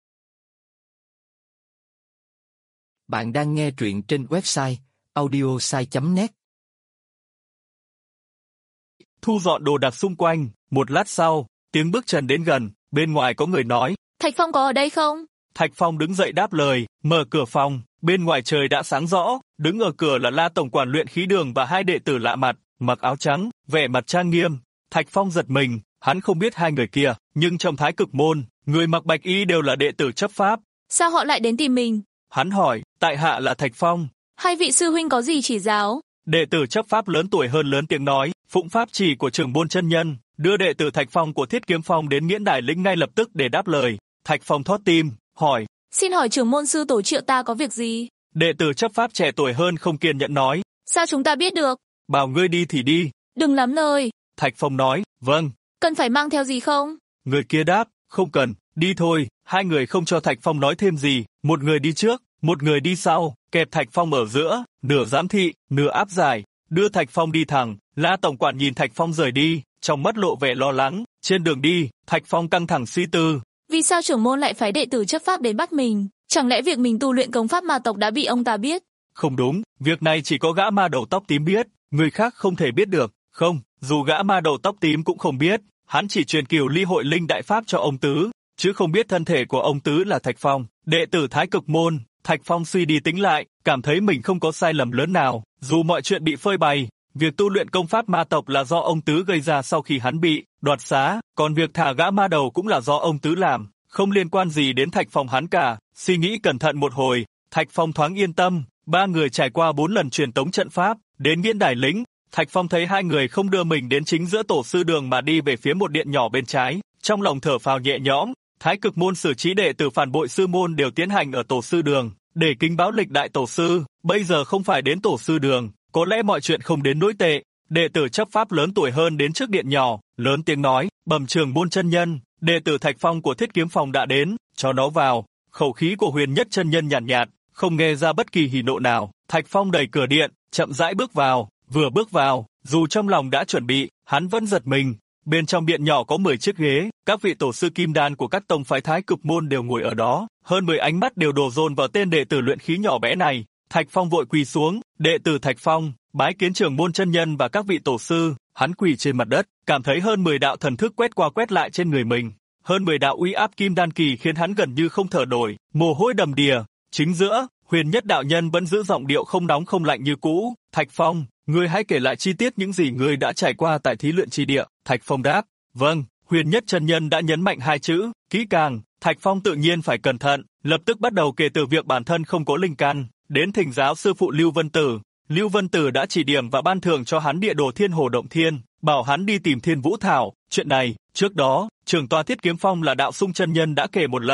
Bạn đang nghe truyện trên website audiosai.net. Thu dọn đồ đạc xung quanh, một lát sau, tiếng bước chân đến gần, bên ngoài có người nói. Thạch Phong có ở đây không? Thạch Phong đứng dậy đáp lời, mở cửa phòng, bên ngoài trời đã sáng rõ, đứng ở cửa là La tổng quản luyện khí đường và hai đệ tử lạ mặt, mặc áo trắng, vẻ mặt trang nghiêm. Thạch Phong giật mình, hắn không biết hai người kia, nhưng trong Thái Cực môn, người mặc bạch y đều là đệ tử chấp pháp. Sao họ lại đến tìm mình? Hắn hỏi, tại hạ là Thạch Phong. Hai vị sư huynh có gì chỉ giáo? Đệ tử chấp pháp lớn tuổi hơn lớn tiếng nói, phụng pháp chỉ của trưởng môn chân nhân, đưa đệ tử Thạch Phong của Thiết Kiếm Phong đến Nghiễn Đài Lĩnh ngay lập tức để đáp lời. Thạch Phong thót tim, hỏi, xin hỏi trưởng môn sư tổ triệu ta có việc gì? Đệ tử chấp pháp trẻ tuổi hơn không kiên nhẫn nói, sao chúng ta biết được? Bảo ngươi đi thì đi. Đừng lắm lời. Thạch Phong nói, vâng. Cần phải mang theo gì không? Người kia đáp, không cần, đi thôi. Hai người không cho Thạch Phong nói thêm gì, một người đi trước, một người đi sau, kẹp Thạch Phong ở giữa, nửa giám thị, nửa áp giải, đưa Thạch Phong đi thẳng. La tổng quản nhìn Thạch Phong rời đi, trong mắt lộ vẻ lo lắng. Trên đường đi, Thạch Phong căng thẳng suy tư. Vì sao trưởng môn lại phái đệ tử chấp pháp đến bắt mình? Chẳng lẽ việc mình tu luyện công pháp ma tộc đã bị ông ta biết? Không đúng, việc này chỉ có gã ma đầu tóc tím biết, người khác không thể biết được. Không, dù gã ma đầu tóc tím cũng không biết, hắn chỉ truyền Cừu Ly Hội Linh Đại Pháp cho ông Tứ, chứ không biết thân thể của ông Tứ là Thạch Phong, đệ tử Thái Cực môn. Thạch Phong suy đi tính lại, cảm thấy mình không có sai lầm lớn nào, dù mọi chuyện bị phơi bày, việc tu luyện công pháp ma tộc là do ông Tứ gây ra sau khi hắn bị đoạt xá, còn việc thả gã ma đầu cũng là do ông Tứ làm, không liên quan gì đến Thạch Phong hắn cả. Suy nghĩ cẩn thận một hồi, Thạch Phong thoáng yên tâm. Ba người trải qua 4 lần truyền tống trận pháp, đến Nghiễn Đài Lĩnh. Thạch Phong thấy hai người không đưa mình đến chính giữa tổ sư đường mà đi về phía một điện nhỏ bên trái, trong lòng thở phào nhẹ nhõm. Thái Cực môn xử trí đệ tử phản bội sư môn đều tiến hành ở tổ sư đường, để kính báo lịch đại tổ sư. Bây giờ không phải đến tổ sư đường, có lẽ mọi chuyện không đến nỗi tệ. Đệ tử chấp pháp lớn tuổi hơn đến trước điện nhỏ, lớn tiếng nói, bẩm trưởng môn chân nhân, đệ tử Thạch Phong của Thiết Kiếm Phong đã đến, cho nó vào. Khẩu khí của Huyền Nhất chân nhân nhàn nhạt, không nghe ra bất kỳ hỉ nộ nào. Thạch Phong đẩy cửa điện, chậm rãi bước vào. Vừa bước vào, dù trong lòng đã chuẩn bị, hắn vẫn giật mình. Bên trong điện nhỏ có 10 chiếc ghế, các vị tổ sư kim đan của các tông phái Thái Cực môn đều ngồi ở đó, hơn 10 ánh mắt đều đổ dồn vào tên đệ tử luyện khí nhỏ bé này. Thạch Phong vội quỳ xuống, đệ tử Thạch Phong, bái kiến trưởng môn chân nhân và các vị tổ sư. Hắn quỳ trên mặt đất, cảm thấy hơn 10 đạo thần thức quét qua quét lại trên người mình, hơn 10 đạo uy áp kim đan kỳ khiến hắn gần như không thở nổi, mồ hôi đầm đìa. Chính giữa, Huyền Nhất đạo nhân vẫn giữ giọng điệu không nóng không lạnh như cũ, Thạch Phong, ngươi hãy kể lại chi tiết những gì ngươi đã trải qua tại thí luyện chi địa. Thạch Phong đáp, vâng. Huyền Nhất chân nhân đã nhấn mạnh hai chữ, kỹ càng. Thạch Phong tự nhiên phải cẩn thận, lập tức bắt đầu kể từ việc bản thân không có linh căn, đến thỉnh giáo sư phụ Lưu Vân Tử. Lưu Vân Tử đã chỉ điểm và ban thưởng cho hắn địa đồ Thiên Hồ Động Thiên, bảo hắn đi tìm Thiên Vũ Thảo. Chuyện này, trước đó, trưởng tòa Thiết Kiếm Phong là Đạo Sung chân nhân đã kể một lần.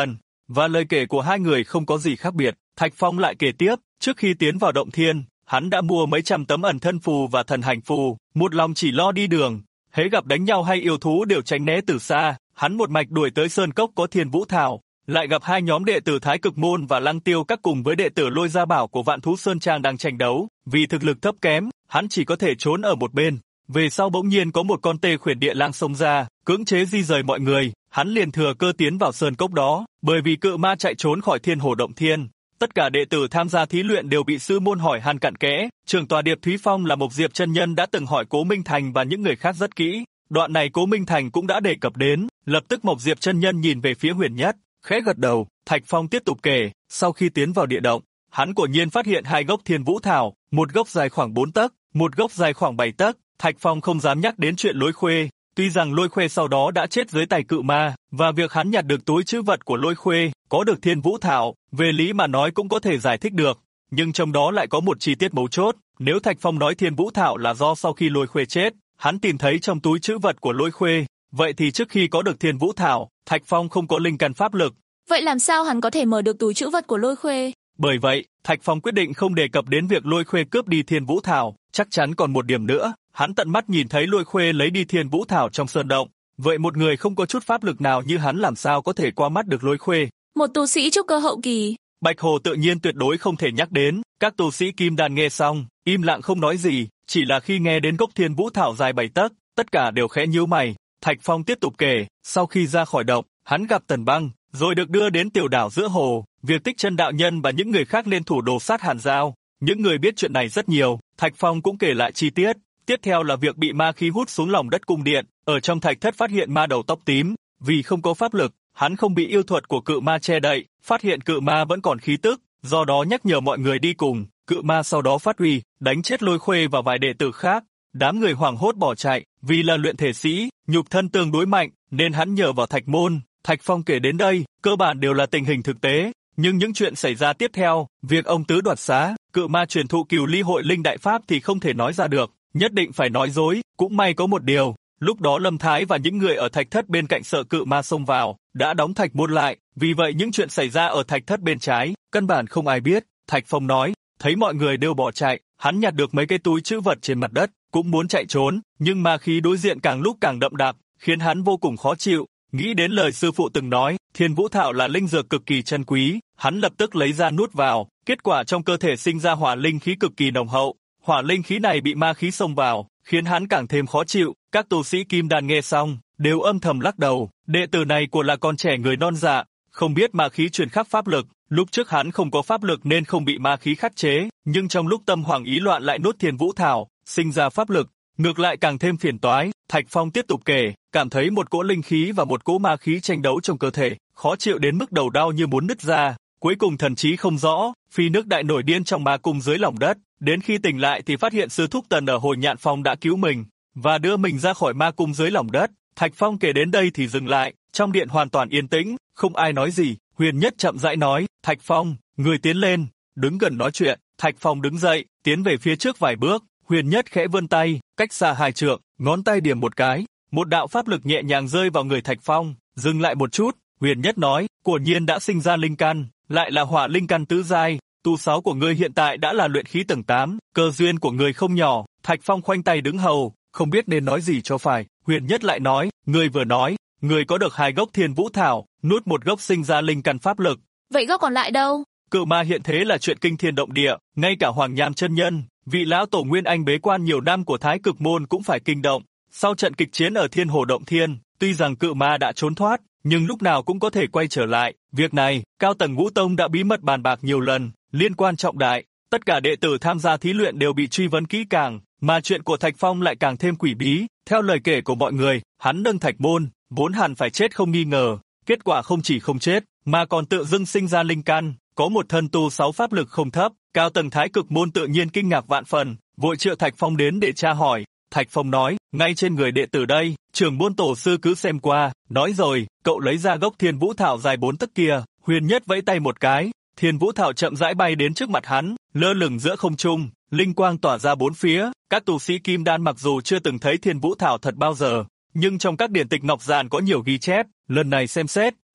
và lời kể của hai người không có gì khác biệt. Thạch Phong lại kể tiếp, trước khi tiến vào động thiên, hắn đã mua mấy trăm tấm ẩn thân phù và thần hành phù, một lòng chỉ lo đi đường, hễ gặp đánh nhau hay yêu thú đều tránh né từ xa. Hắn một mạch đuổi tới sơn cốc có Thiên Vũ Thảo, lại gặp hai nhóm đệ tử Thái Cực Môn và Lăng Tiêu Các cùng với đệ tử Lôi Gia Bảo của Vạn Thú Sơn Trang đang tranh đấu, vì thực lực thấp kém, hắn chỉ có thể trốn ở một bên. Về sau bỗng nhiên có một con Tê Khuyển Địa Lang xông ra, cưỡng chế di rời mọi người, hắn liền thừa cơ tiến vào sơn cốc đó, bởi vì cự ma chạy trốn khỏi Thiên Hồ Động Thiên. Tất cả đệ tử tham gia thí luyện đều bị sư môn hỏi han cặn kẽ. Trưởng tọa Điệp Thúy Phong là Mộc Diệp chân nhân đã từng hỏi Cố Minh Thành và những người khác rất kỹ. Đoạn này Cố Minh Thành cũng đã đề cập đến, lập tức Mộc Diệp chân nhân nhìn về phía Huyền Nhất, khẽ gật đầu. Thạch Phong tiếp tục kể, sau khi tiến vào địa động, hắn quả nhiên phát hiện hai gốc Thiên Vũ Thảo, một gốc dài khoảng 4 tấc, một gốc dài khoảng 7 tấc. Thạch Phong không dám nhắc đến chuyện Lôi Khuê, tuy rằng Lôi Khuê sau đó đã chết dưới tay cự ma, và việc hắn nhặt được túi trữ vật của Lôi Khuê, có được Thiên Vũ Thảo, về lý mà nói cũng có thể giải thích được, nhưng trong đó lại có một chi tiết mấu chốt. Nếu Thạch Phong nói Thiên Vũ Thảo là do sau khi Lôi Khuê chết, hắn tìm thấy trong túi trữ vật của Lôi Khuê, vậy thì trước khi có được Thiên Vũ Thảo, Thạch Phong không có linh căn pháp lực. Vậy làm sao hắn có thể mở được túi trữ vật của Lôi Khuê? Bởi vậy, Thạch Phong quyết định không đề cập đến việc Lôi Khuê cướp đi Thiên Vũ Thảo. Chắc chắn còn một điểm nữa, hắn tận mắt nhìn thấy Lôi Khuê lấy đi Thiên Vũ Thảo trong sơn động. Vậy một người không có chút pháp lực nào như hắn làm sao có thể qua mắt được Lôi Khuê? Một tu sĩ trúc cơ hậu kỳ. Bạch Hồ tự nhiên tuyệt đối không thể nhắc đến. Các tu sĩ kim đan nghe xong, im lặng không nói gì, chỉ là khi nghe đến gốc Thiên Vũ Thảo dài 7 tấc, tất cả đều khẽ nhíu mày. Thạch Phong tiếp tục kể, sau khi ra khỏi động, hắn gặp Tần Băng, rồi được đưa đến tiểu đảo giữa hồ. Việc Tích Chân đạo nhân và những người khác lên thủ đồ sát Hàn Giao. Những người biết chuyện này rất nhiều, Thạch Phong cũng kể lại chi tiết. Tiếp theo là việc bị ma khí hút xuống lòng đất cung điện, ở trong thạch thất phát hiện ma đầu tóc tím, vì không có pháp lực, hắn không bị yêu thuật của cự ma che đậy, phát hiện cự ma vẫn còn khí tức, do đó nhắc nhở mọi người đi cùng. Cự ma sau đó phát uy, đánh chết Lôi Khuê và vài đệ tử khác. Đám người hoảng hốt bỏ chạy, vì là luyện thể sĩ, nhục thân tương đối mạnh, nên hắn nhờ vào Thạch Môn. Thạch Phong kể đến đây, cơ bản đều là tình hình thực tế, nhưng những chuyện xảy ra tiếp theo, việc ông tứ đoạt xá, cự ma truyền thụ Cửu Ly Hội Linh Đại Pháp thì không thể nói ra được, nhất định phải nói dối. Cũng may có một điều, lúc đó Lâm Thái và những người ở thạch thất bên cạnh sợ cự ma xông vào, đã đóng Thạch Môn lại, vì vậy những chuyện xảy ra ở thạch thất bên trái, căn bản không ai biết. Thạch Phong nói, thấy mọi người đều bỏ chạy, hắn nhặt được mấy cái túi trữ vật trên mặt đất, cũng muốn chạy trốn, nhưng ma khí đối diện càng lúc càng đậm đặc, khiến hắn vô cùng khó chịu. Nghĩ đến lời sư phụ từng nói, Thiên Vũ Thảo là linh dược cực kỳ chân quý, hắn lập tức lấy ra nuốt vào, kết quả trong cơ thể sinh ra hỏa linh khí cực kỳ nồng hậu. Hỏa linh khí này bị ma khí xông vào, khiến hắn càng thêm khó chịu. Các tu sĩ kim đan nghe xong, đều âm thầm lắc đầu, đệ tử này của là con trẻ người non dạ, không biết ma khí truyền khắc pháp lực. Lúc trước hắn không có pháp lực nên không bị ma khí khắc chế, nhưng trong lúc tâm hoàng ý loạn lại nuốt Thiên Vũ Thảo, sinh ra pháp lực, ngược lại càng thêm phiền toái. Thạch Phong tiếp tục kể, cảm thấy một cỗ linh khí và một cỗ ma khí tranh đấu trong cơ thể, khó chịu đến mức đầu đau như muốn nứt ra. Cuối cùng thần trí không rõ, phi nước đại nổi điên trong ma cung dưới lòng đất. Đến khi tỉnh lại thì phát hiện sư thúc Tần ở Hồi Nhạn Phong đã cứu mình và đưa mình ra khỏi ma cung dưới lòng đất. Thạch Phong kể đến đây thì dừng lại, trong điện hoàn toàn yên tĩnh, không ai nói gì. Huyền Nhất chậm rãi nói, Thạch Phong, người tiến lên, đứng gần nói chuyện. Thạch Phong đứng dậy, tiến về phía trước vài bước. Huyền Nhất khẽ vươn tay, cách xa 2 trượng, ngón tay điểm một cái, một đạo pháp lực nhẹ nhàng rơi vào người Thạch Phong. Dừng lại một chút, Huyền Nhất nói, quả nhiên đã sinh ra linh căn, lại là hỏa linh căn tứ giai. Tu 6 của ngươi hiện tại đã là luyện khí tầng 8, cơ duyên của ngươi không nhỏ. Thạch Phong khoanh tay đứng hầu, không biết nên nói gì cho phải. Huyền Nhất lại nói, ngươi vừa nói, ngươi có được 2 gốc Thiên Vũ Thảo, nuốt một gốc sinh ra linh căn pháp lực. Vậy gốc còn lại đâu? Cự ma hiện thế là chuyện kinh thiên động địa, ngay cả Hoàng Nham chân nhân, vị lão tổ Nguyên Anh bế quan nhiều năm của Thái Cực Môn cũng phải kinh động. Sau trận kịch chiến ở Thiên Hồ Động Thiên, tuy rằng cự ma đã trốn thoát, nhưng lúc nào cũng có thể quay trở lại. Việc này, cao tầng Ngũ Tông đã bí mật bàn bạc nhiều lần, liên quan trọng đại. Tất cả đệ tử tham gia thí luyện đều bị truy vấn kỹ càng, mà chuyện của Thạch Phong lại càng thêm quỷ bí. Theo lời kể của mọi người, hắn nâng Thạch Môn, vốn hẳn phải chết không nghi ngờ. Kết quả không chỉ không chết, mà còn tự dưng sinh ra linh căn, có một thân tu 6 pháp lực không thấp. Cao tầng Thái Cực Môn tự nhiên kinh ngạc vạn phần, vội triệu Thạch Phong đến để tra hỏi. Thạch Phong nói, ngay trên người đệ tử đây, trưởng môn tổ sư cứ xem qua. Nói rồi, cậu lấy ra gốc Thiên Vũ Thảo dài 4 tấc kia. Huyền Nhất vẫy tay một cái, Thiên Vũ Thảo chậm rãi bay đến trước mặt hắn, lơ lửng giữa không trung, linh quang tỏa ra bốn phía. Các tu sĩ kim đan mặc dù chưa từng thấy Thiên Vũ Thảo thật bao giờ, nhưng trong các điển tịch ngọc giản có nhiều ghi chép. Lần này xem xét,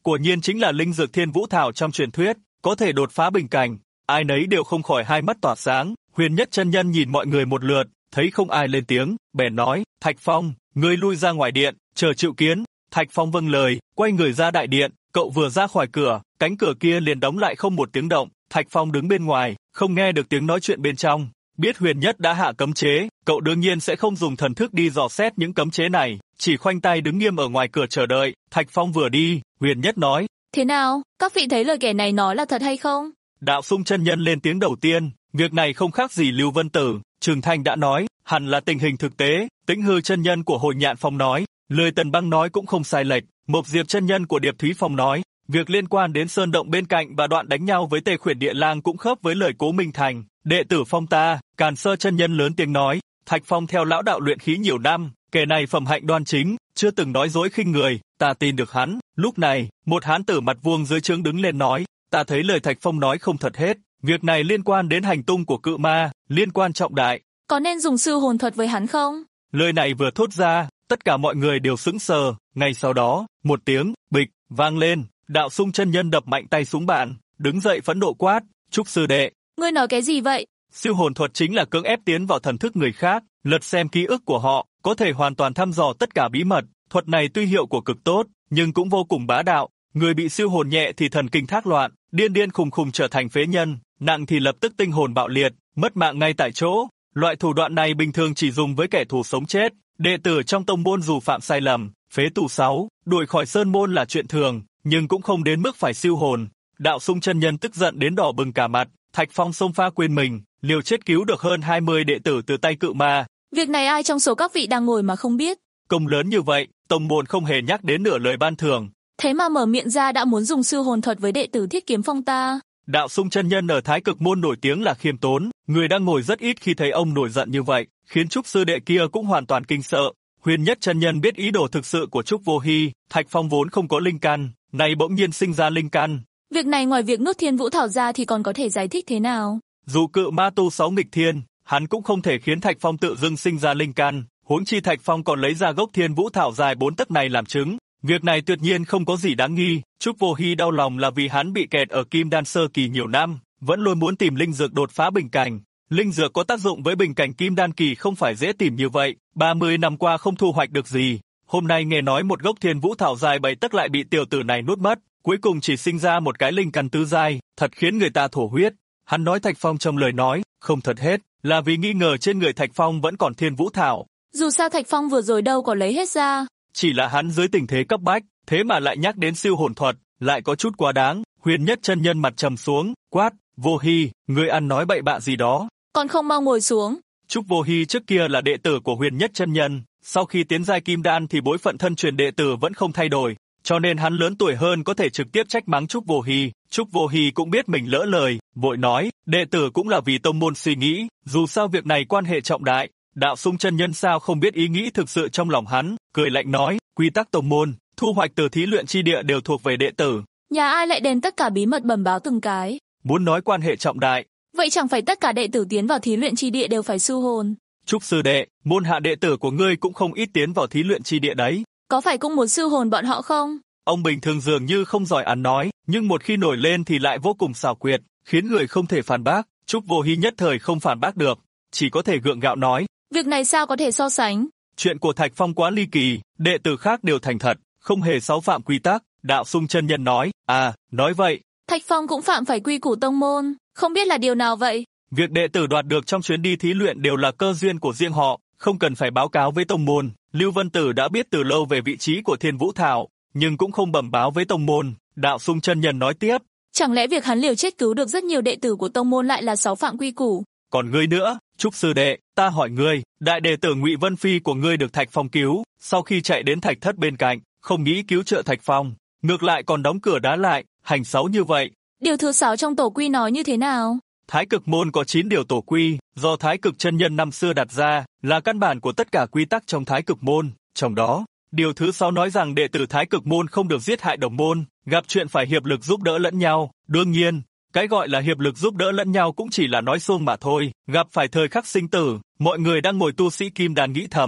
Quả nhiên chính là linh dược Thiên Vũ Thảo trong truyền thuyết, có thể đột phá bình cảnh. Ai nấy đều không khỏi hai mắt tỏa sáng. Huyền Nhất chân nhân nhìn mọi người một lượt, thấy không ai lên tiếng, bèn nói: Thạch Phong, ngươi lui ra ngoài điện, chờ triệu kiến. Thạch Phong vâng lời, quay người ra đại điện. Cậu vừa ra khỏi cửa, cánh cửa kia liền đóng lại không một tiếng động. Thạch Phong đứng bên ngoài, không nghe được tiếng nói chuyện bên trong. Biết Huyền Nhất đã hạ cấm chế, cậu đương nhiên sẽ không dùng thần thức đi dò xét những cấm chế này, chỉ khoanh tay đứng nghiêm ở ngoài cửa chờ đợi. Thạch Phong vừa đi, Huyền Nhất nói: Thế nào, các vị thấy lời kẻ này nói là thật hay không? Đạo Sung chân nhân lên tiếng đầu tiên, việc này không khác gì Lưu Vân Tử, Trường Thanh đã nói, hẳn là tình hình thực tế. Tĩnh Hư chân nhân của Hồi Nhạn Phong nói, lời Tần Băng nói cũng không sai lệch. Mộc Diệp chân nhân của Điệp Thúy Phong nói, việc liên quan đến sơn động bên cạnh và đoạn đánh nhau với Tề Khuyển Địa Lang cũng khớp với lời Cố Minh Thành, đệ tử Phong ta. Càn Sơ chân nhân lớn tiếng nói, Thạch Phong theo lão đạo luyện khí nhiều năm, kẻ này phẩm hạnh đoan chính, chưa từng nói dối khinh người, ta tin được hắn. Lúc này, một hán tử mặt vuông dưới trướng đứng lên nói, ta thấy lời Thạch Phong nói không thật hết, việc này liên quan đến hành tung của cự ma, liên quan trọng đại. Có nên dùng sư hồn thuật với hắn không? Lời này vừa thốt ra, tất cả mọi người đều sững sờ. Ngay sau đó, một tiếng bịch vang lên, Đạo Sung chân nhân đập mạnh tay xuống bàn, đứng dậy phẫn nộ quát, Trúc sư đệ, ngươi nói cái gì vậy? Siêu hồn thuật chính là cưỡng ép tiến vào thần thức người khác, lật xem ký ức của họ, có thể hoàn toàn thăm dò tất cả bí mật. Thuật này tuy hiệu quả cực tốt, nhưng cũng vô cùng bá đạo. Người bị siêu hồn nhẹ thì thần kinh thác loạn, điên điên khùng khùng trở thành phế nhân, nặng thì lập tức tinh hồn bạo liệt, mất mạng ngay tại chỗ. Loại thủ đoạn này bình thường chỉ dùng với kẻ thù sống chết. Đệ tử trong tông môn dù phạm sai lầm, phế tù 6, đuổi khỏi sơn môn là chuyện thường, nhưng cũng không đến mức phải siêu hồn. Đạo Sung chân nhân tức giận đến đỏ bừng cả mặt. Thạch Phong xông pha quên mình, liều chết cứu được hơn 20 đệ tử từ tay cự ma. Việc này ai trong số các vị đang ngồi mà không biết? Công lớn như vậy, tông môn không hề nhắc đến nửa lời ban thưởng. Thế mà mở miệng ra đã muốn dùng sư hồn thuật với đệ tử Thiết Kiếm Phong ta. Đạo Sung chân nhân ở Thái Cực môn nổi tiếng là khiêm tốn, người đang ngồi rất ít khi thấy ông nổi giận như vậy, khiến Trúc sư đệ kia cũng hoàn toàn kinh sợ. Huyền Nhất chân nhân biết ý đồ thực sự của Trúc Vô Hi, Thạch Phong vốn không có linh căn, nay bỗng nhiên sinh ra linh căn. Việc này ngoài việc nuốt Thiên Vũ Thảo ra thì còn có thể giải thích thế nào? Dù cự ma tu 6 nghịch thiên, hắn cũng không thể khiến Thạch Phong tự dưng sinh ra linh căn, huống chi Thạch Phong còn lấy ra gốc Thiên Vũ Thảo dài 4 tấc này làm chứng. Việc này tuyệt nhiên không có gì đáng nghi. Trúc Vô Hi đau lòng là vì hắn bị kẹt ở Kim Đan sơ kỳ nhiều năm, vẫn luôn muốn tìm linh dược đột phá bình cảnh. Linh dược có tác dụng với bình cảnh Kim Đan kỳ không phải dễ tìm như vậy, 30 năm qua không thu hoạch được gì. Hôm nay nghe nói một gốc Thiên Vũ Thảo dài 7 tấc lại bị tiểu tử này nuốt mất, cuối cùng chỉ sinh ra một cái linh căn tứ giai, thật khiến người ta thổ huyết. Hắn nói Thạch Phong trong lời nói, không thật hết, là vì nghi ngờ trên người Thạch Phong vẫn còn Thiên Vũ Thảo. Dù sao Thạch Phong vừa rồi đâu có lấy hết ra. Chỉ là hắn dưới tình thế cấp bách, thế mà lại nhắc đến siêu hồn thuật, lại có chút quá đáng. Huyền Nhất chân nhân mặt trầm xuống, quát, Vô Hi, ngươi ăn nói bậy bạ gì đó. Còn không mau ngồi xuống. Trúc Vô Hi trước kia là đệ tử của Huyền Nhất chân nhân, sau khi tiến giai Kim Đan thì bối phận thân truyền đệ tử vẫn không thay đổi, cho nên hắn lớn tuổi hơn có thể trực tiếp trách mắng Trúc Vô Hi. Trúc Vô Hi cũng biết mình lỡ lời, vội nói, đệ tử cũng là vì tông môn suy nghĩ, dù sao việc này quan hệ trọng đại. Đạo Sung chân nhân sao không biết ý nghĩ thực sự trong lòng hắn, cười lạnh nói, quy tắc tông môn, thu hoạch từ thí luyện chi địa đều thuộc về đệ tử. Nhà ai lại đem tất cả bí mật bẩm báo từng cái? Muốn nói quan hệ trọng đại, vậy chẳng phải tất cả đệ tử tiến vào thí luyện chi địa đều phải sư hồn? Trúc sư đệ, môn hạ đệ tử của ngươi cũng không ít tiến vào thí luyện chi địa đấy. Có phải cũng muốn sư hồn bọn họ không? Ông bình thường dường như không giỏi ăn nói, nhưng một khi nổi lên thì lại vô cùng xảo quyệt, khiến người không thể phản bác. Trúc Vô Hi nhất thời không phản bác được, chỉ có thể gượng gạo nói. Việc này sao có thể so sánh? Chuyện của Thạch Phong quá ly kỳ, đệ tử khác đều thành thật, không hề xáo phạm quy tắc. Đạo Sung chân nhân nói, nói vậy. Thạch Phong cũng phạm phải quy củ tông môn, không biết là điều nào vậy? Việc đệ tử đoạt được trong chuyến đi thí luyện đều là cơ duyên của riêng họ, không cần phải báo cáo với tông môn. Lưu Vân Tử đã biết từ lâu về vị trí của Thiên Vũ Thảo, nhưng cũng không bẩm báo với tông môn. Đạo Sung chân nhân nói tiếp. Chẳng lẽ việc hắn liều chết cứu được rất nhiều đệ tử của tông môn lại là xáo phạm quy củ? Còn ngươi nữa, Trúc sư đệ, ta hỏi ngươi, đại đệ tử Ngụy Vân Phi của ngươi được Thạch Phong cứu, sau khi chạy đến thạch thất bên cạnh, không nghĩ cứu trợ Thạch Phong, ngược lại còn đóng cửa đá lại, hành xấu như vậy. Điều thứ 6 trong tổ quy nói như thế nào? Thái Cực môn có 9 điều tổ quy, do Thái Cực chân nhân năm xưa đặt ra, là căn bản của tất cả quy tắc trong Thái Cực môn. Trong đó, điều thứ 6 nói rằng đệ tử Thái Cực môn không được giết hại đồng môn, gặp chuyện phải hiệp lực giúp đỡ lẫn nhau. Đương nhiên, cái gọi là hiệp lực giúp đỡ lẫn nhau cũng chỉ là nói suông mà thôi. Gặp phải thời khắc sinh tử, mọi người đang ngồi tu sĩ Kim Đan nghĩ thầm,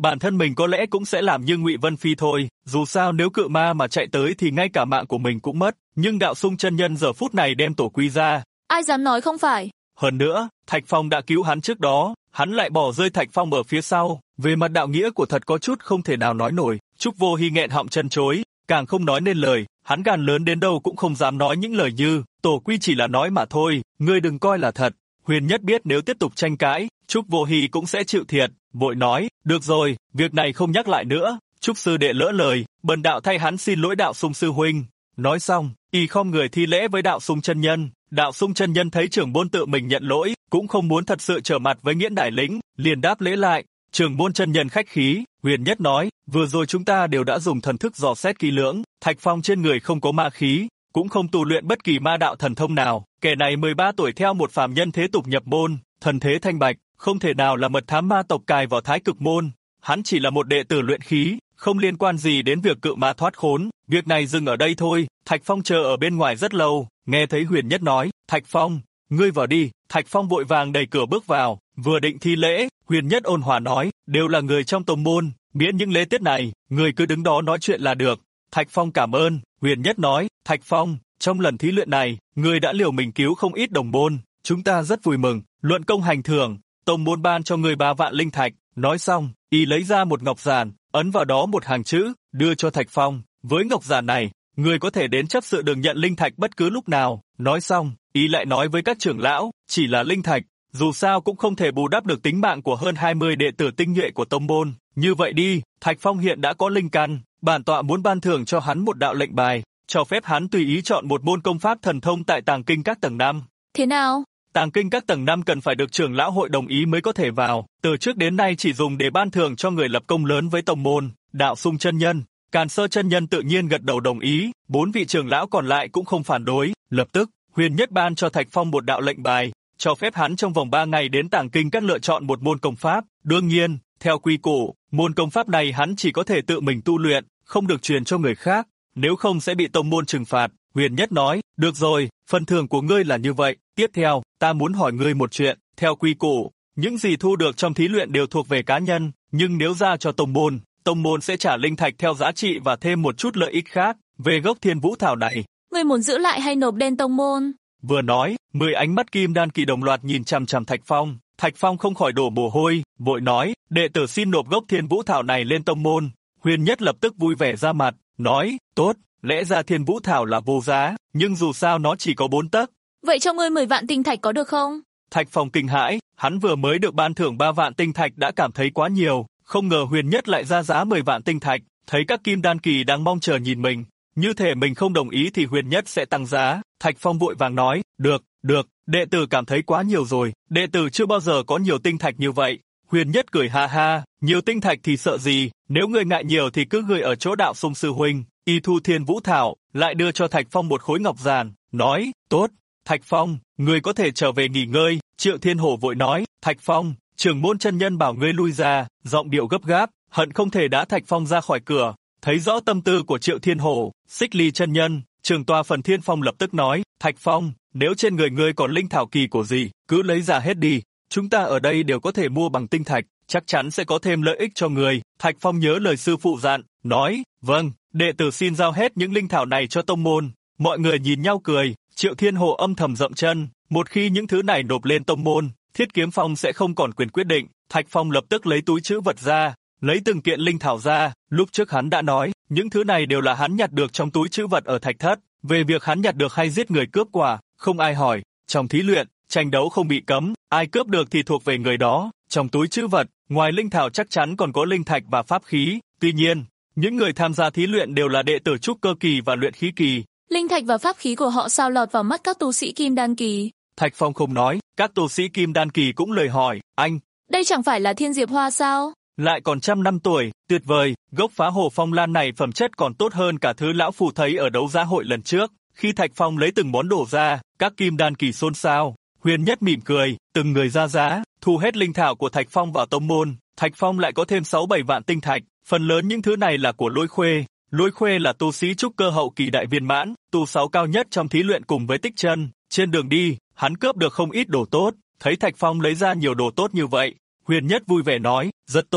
bản thân mình có lẽ cũng sẽ làm như Ngụy Vân Phi thôi, dù sao nếu cự ma mà chạy tới thì ngay cả mạng của mình cũng mất, nhưng Đạo Sung chân nhân giờ phút này đem tổ quy ra. Ai dám nói không phải. Hơn nữa, Thạch Phong đã cứu hắn trước đó, hắn lại bỏ rơi Thạch Phong ở phía sau, về mặt đạo nghĩa của thật có chút không thể nào nói nổi. Trúc Vô Hi nghẹn họng chân chối, càng không nói nên lời, hắn gan lớn đến đâu cũng không dám nói những lời như, tổ quy chỉ là nói mà thôi, ngươi đừng coi là thật. Huyền Nhất biết nếu tiếp tục tranh cãi, Trúc Vô Hi cũng sẽ chịu thiệt, vội nói, được rồi, việc này không nhắc lại nữa, Trúc sư đệ lỡ lời, bần đạo thay hắn xin lỗi Đạo Sung sư huynh. Nói xong, y khom người thi lễ với Đạo Sung chân nhân. Đạo Sung chân nhân thấy trưởng môn tự mình nhận lỗi, cũng không muốn thật sự trở mặt với Nghiễn đại lĩnh, liền đáp lễ lại. Trưởng môn chân nhân khách khí, Huyền Nhất nói, vừa rồi chúng ta đều đã dùng thần thức dò xét kỹ lưỡng, Thạch Phong trên người không có ma khí, cũng không tu luyện bất kỳ ma đạo thần thông nào, kẻ này 13 tuổi theo một phàm nhân thế tục nhập môn, thần thế thanh bạch, không thể nào là mật thám ma tộc cài vào Thái Cực môn, hắn chỉ là một đệ tử luyện khí, không liên quan gì đến việc cự ma thoát khốn, việc này dừng ở đây thôi. Thạch Phong chờ ở bên ngoài rất lâu, nghe thấy Huyền Nhất nói, Thạch Phong, ngươi vào đi. Thạch Phong vội vàng đẩy cửa bước vào, vừa định thi lễ, Huyền Nhất ôn hòa nói, đều là người trong tông môn, miễn những lễ tiết này, ngươi cứ đứng đó nói chuyện là được. Thạch Phong cảm ơn. Huyền Nhất nói, Thạch Phong, trong lần thí luyện này, ngươi đã liều mình cứu không ít đồng môn, chúng ta rất vui mừng, luận công hành thưởng, tông môn ban cho ngươi 3 vạn linh thạch. Nói xong, y lấy ra một ngọc giản, ấn vào đó một hàng chữ, đưa cho Thạch Phong, với ngọc giản này, ngươi có thể đến chấp sự đường nhận linh thạch bất cứ lúc nào. Nói xong, y lại nói với các trưởng lão, chỉ là linh thạch, dù sao cũng không thể bù đắp được tính mạng của hơn 20 đệ tử tinh nhuệ của tông môn. Như vậy đi, Thạch Phong hiện đã có linh căn, bản tọa muốn ban thưởng cho hắn một đạo lệnh bài, cho phép hắn tùy ý chọn một môn công pháp thần thông tại Tàng Kinh các tầng 5. Thế nào? Tàng Kinh các tầng 5 cần phải được trưởng lão hội đồng ý mới có thể vào, từ trước đến nay chỉ dùng để ban thưởng cho người lập công lớn với tông môn. Đạo Sung chân nhân, Càn Sơ chân nhân tự nhiên gật đầu đồng ý, 4 vị trưởng lão còn lại cũng không phản đối. Lập tức, Huyền Nhất ban cho Thạch Phong một đạo lệnh bài, cho phép hắn trong vòng 3 ngày đến Tàng Kinh các lựa chọn một môn công pháp. Đương nhiên, theo quy củ, môn công pháp này hắn chỉ có thể tự mình tu luyện, không được truyền cho người khác, nếu không sẽ bị tông môn trừng phạt. Huyền Nhất nói, được rồi, phần thưởng của ngươi là như vậy, tiếp theo, ta muốn hỏi ngươi một chuyện, theo quy củ, những gì thu được trong thí luyện đều thuộc về cá nhân, nhưng nếu ra cho tông môn sẽ trả linh thạch theo giá trị và thêm một chút lợi ích khác, về gốc Thiên Vũ Thảo này. Ngươi muốn giữ lại hay nộp lên tông môn? Vừa nói, 10 ánh mắt kim đan kỳ đồng loạt nhìn chằm chằm Thạch Phong. Thạch Phong không khỏi đổ mồ hôi, vội nói, đệ tử xin nộp gốc Thiên Vũ Thảo này lên tông môn. Huyền Nhất lập tức vui vẻ ra mặt, nói, tốt, lẽ ra Thiên Vũ Thảo là vô giá, nhưng dù sao nó chỉ có 4 tấc. Vậy cho ngươi 10 vạn tinh thạch có được không? Thạch Phong kinh hãi, hắn vừa mới được ban thưởng 3 vạn tinh thạch đã cảm thấy quá nhiều, không ngờ Huyền Nhất lại ra giá 10 vạn tinh thạch, thấy các kim đan kỳ đang mong chờ nhìn mình, như thể mình không đồng ý thì Huyền Nhất sẽ tăng giá. Thạch Phong vội vàng nói, được, đệ tử cảm thấy quá nhiều rồi, đệ tử chưa bao giờ có nhiều tinh thạch như vậy. Huyền Nhất cười ha ha, nhiều tinh thạch thì sợ gì, nếu ngươi ngại nhiều thì cứ gửi ở chỗ Đạo Sung sư huynh. Y thu Thiên Vũ Thảo, lại đưa cho Thạch Phong một khối ngọc giản, nói, tốt, Thạch Phong, ngươi có thể trở về nghỉ ngơi. Triệu Thiên Hổ vội nói, Thạch Phong, trưởng môn chân nhân bảo ngươi lui ra, giọng điệu gấp gáp, hận không thể đá Thạch Phong ra khỏi cửa. Thấy rõ tâm tư của Triệu Thiên Hổ, Xích Ly chân nhân, trưởng tòa Phần Thiên Phong lập tức nói, Thạch Phong, nếu trên người ngươi còn linh thảo kỳ của gì, cứ lấy ra hết đi, chúng ta ở đây đều có thể mua bằng tinh thạch, chắc chắn sẽ có thêm lợi ích cho người. Thạch Phong nhớ lời sư phụ dặn, nói, vâng, đệ tử xin giao hết những linh thảo này cho tông môn. Mọi người nhìn nhau cười, Triệu Thiên Hồ âm thầm dậm chân, một khi những thứ này nộp lên tông môn, Thiết Kiếm Phong sẽ không còn quyền quyết định. Thạch Phong lập tức lấy túi trữ vật ra, lấy từng kiện linh thảo ra, lúc trước hắn đã nói, những thứ này đều là hắn nhặt được trong túi trữ vật ở Thạch Thất, về việc hắn nhặt được hay giết người cướp quả, không ai hỏi, trong thí luyện, tranh đấu không bị cấm, ai cướp được thì thuộc về người đó. Trong túi trữ vật, ngoài linh thảo chắc chắn còn có linh thạch và pháp khí, tuy nhiên, những người tham gia thí luyện đều là đệ tử trúc cơ kỳ và luyện khí kỳ. Linh thạch và pháp khí của họ sao lọt vào mắt các tu sĩ kim đan kỳ? Thạch Phong không nói, các tu sĩ kim đan kỳ cũng lời hỏi, anh, đây chẳng phải là Thiên Diệp Hoa sao? Lại còn 100 năm tuổi, tuyệt vời, gốc Phá Hồ Phong Lan này phẩm chất còn tốt hơn cả thứ lão phù thấy ở đấu giá hội lần trước. Khi Thạch Phong lấy từng món đồ ra, các kim đan kỳ xôn xao. Huyền Nhất mỉm cười, từng người ra giá, thu hết linh thảo của Thạch Phong vào tông môn. Thạch Phong lại có thêm 6-7 vạn tinh thạch, phần lớn những thứ này là của Lôi Khuê. Lôi Khuê là tu sĩ trúc cơ hậu kỳ đại viên mãn, tu 6 cao nhất trong thí luyện cùng với Tích Chân. Trên đường đi, hắn cướp được không ít đồ tốt, thấy Thạch Phong lấy ra nhiều đồ tốt như vậy, Huyền Nhất vui vẻ nói, rất tốt,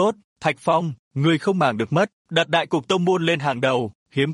Thạch Phong, ngươi không màng được mất, đặt đại cục tông môn lên hàng đầu,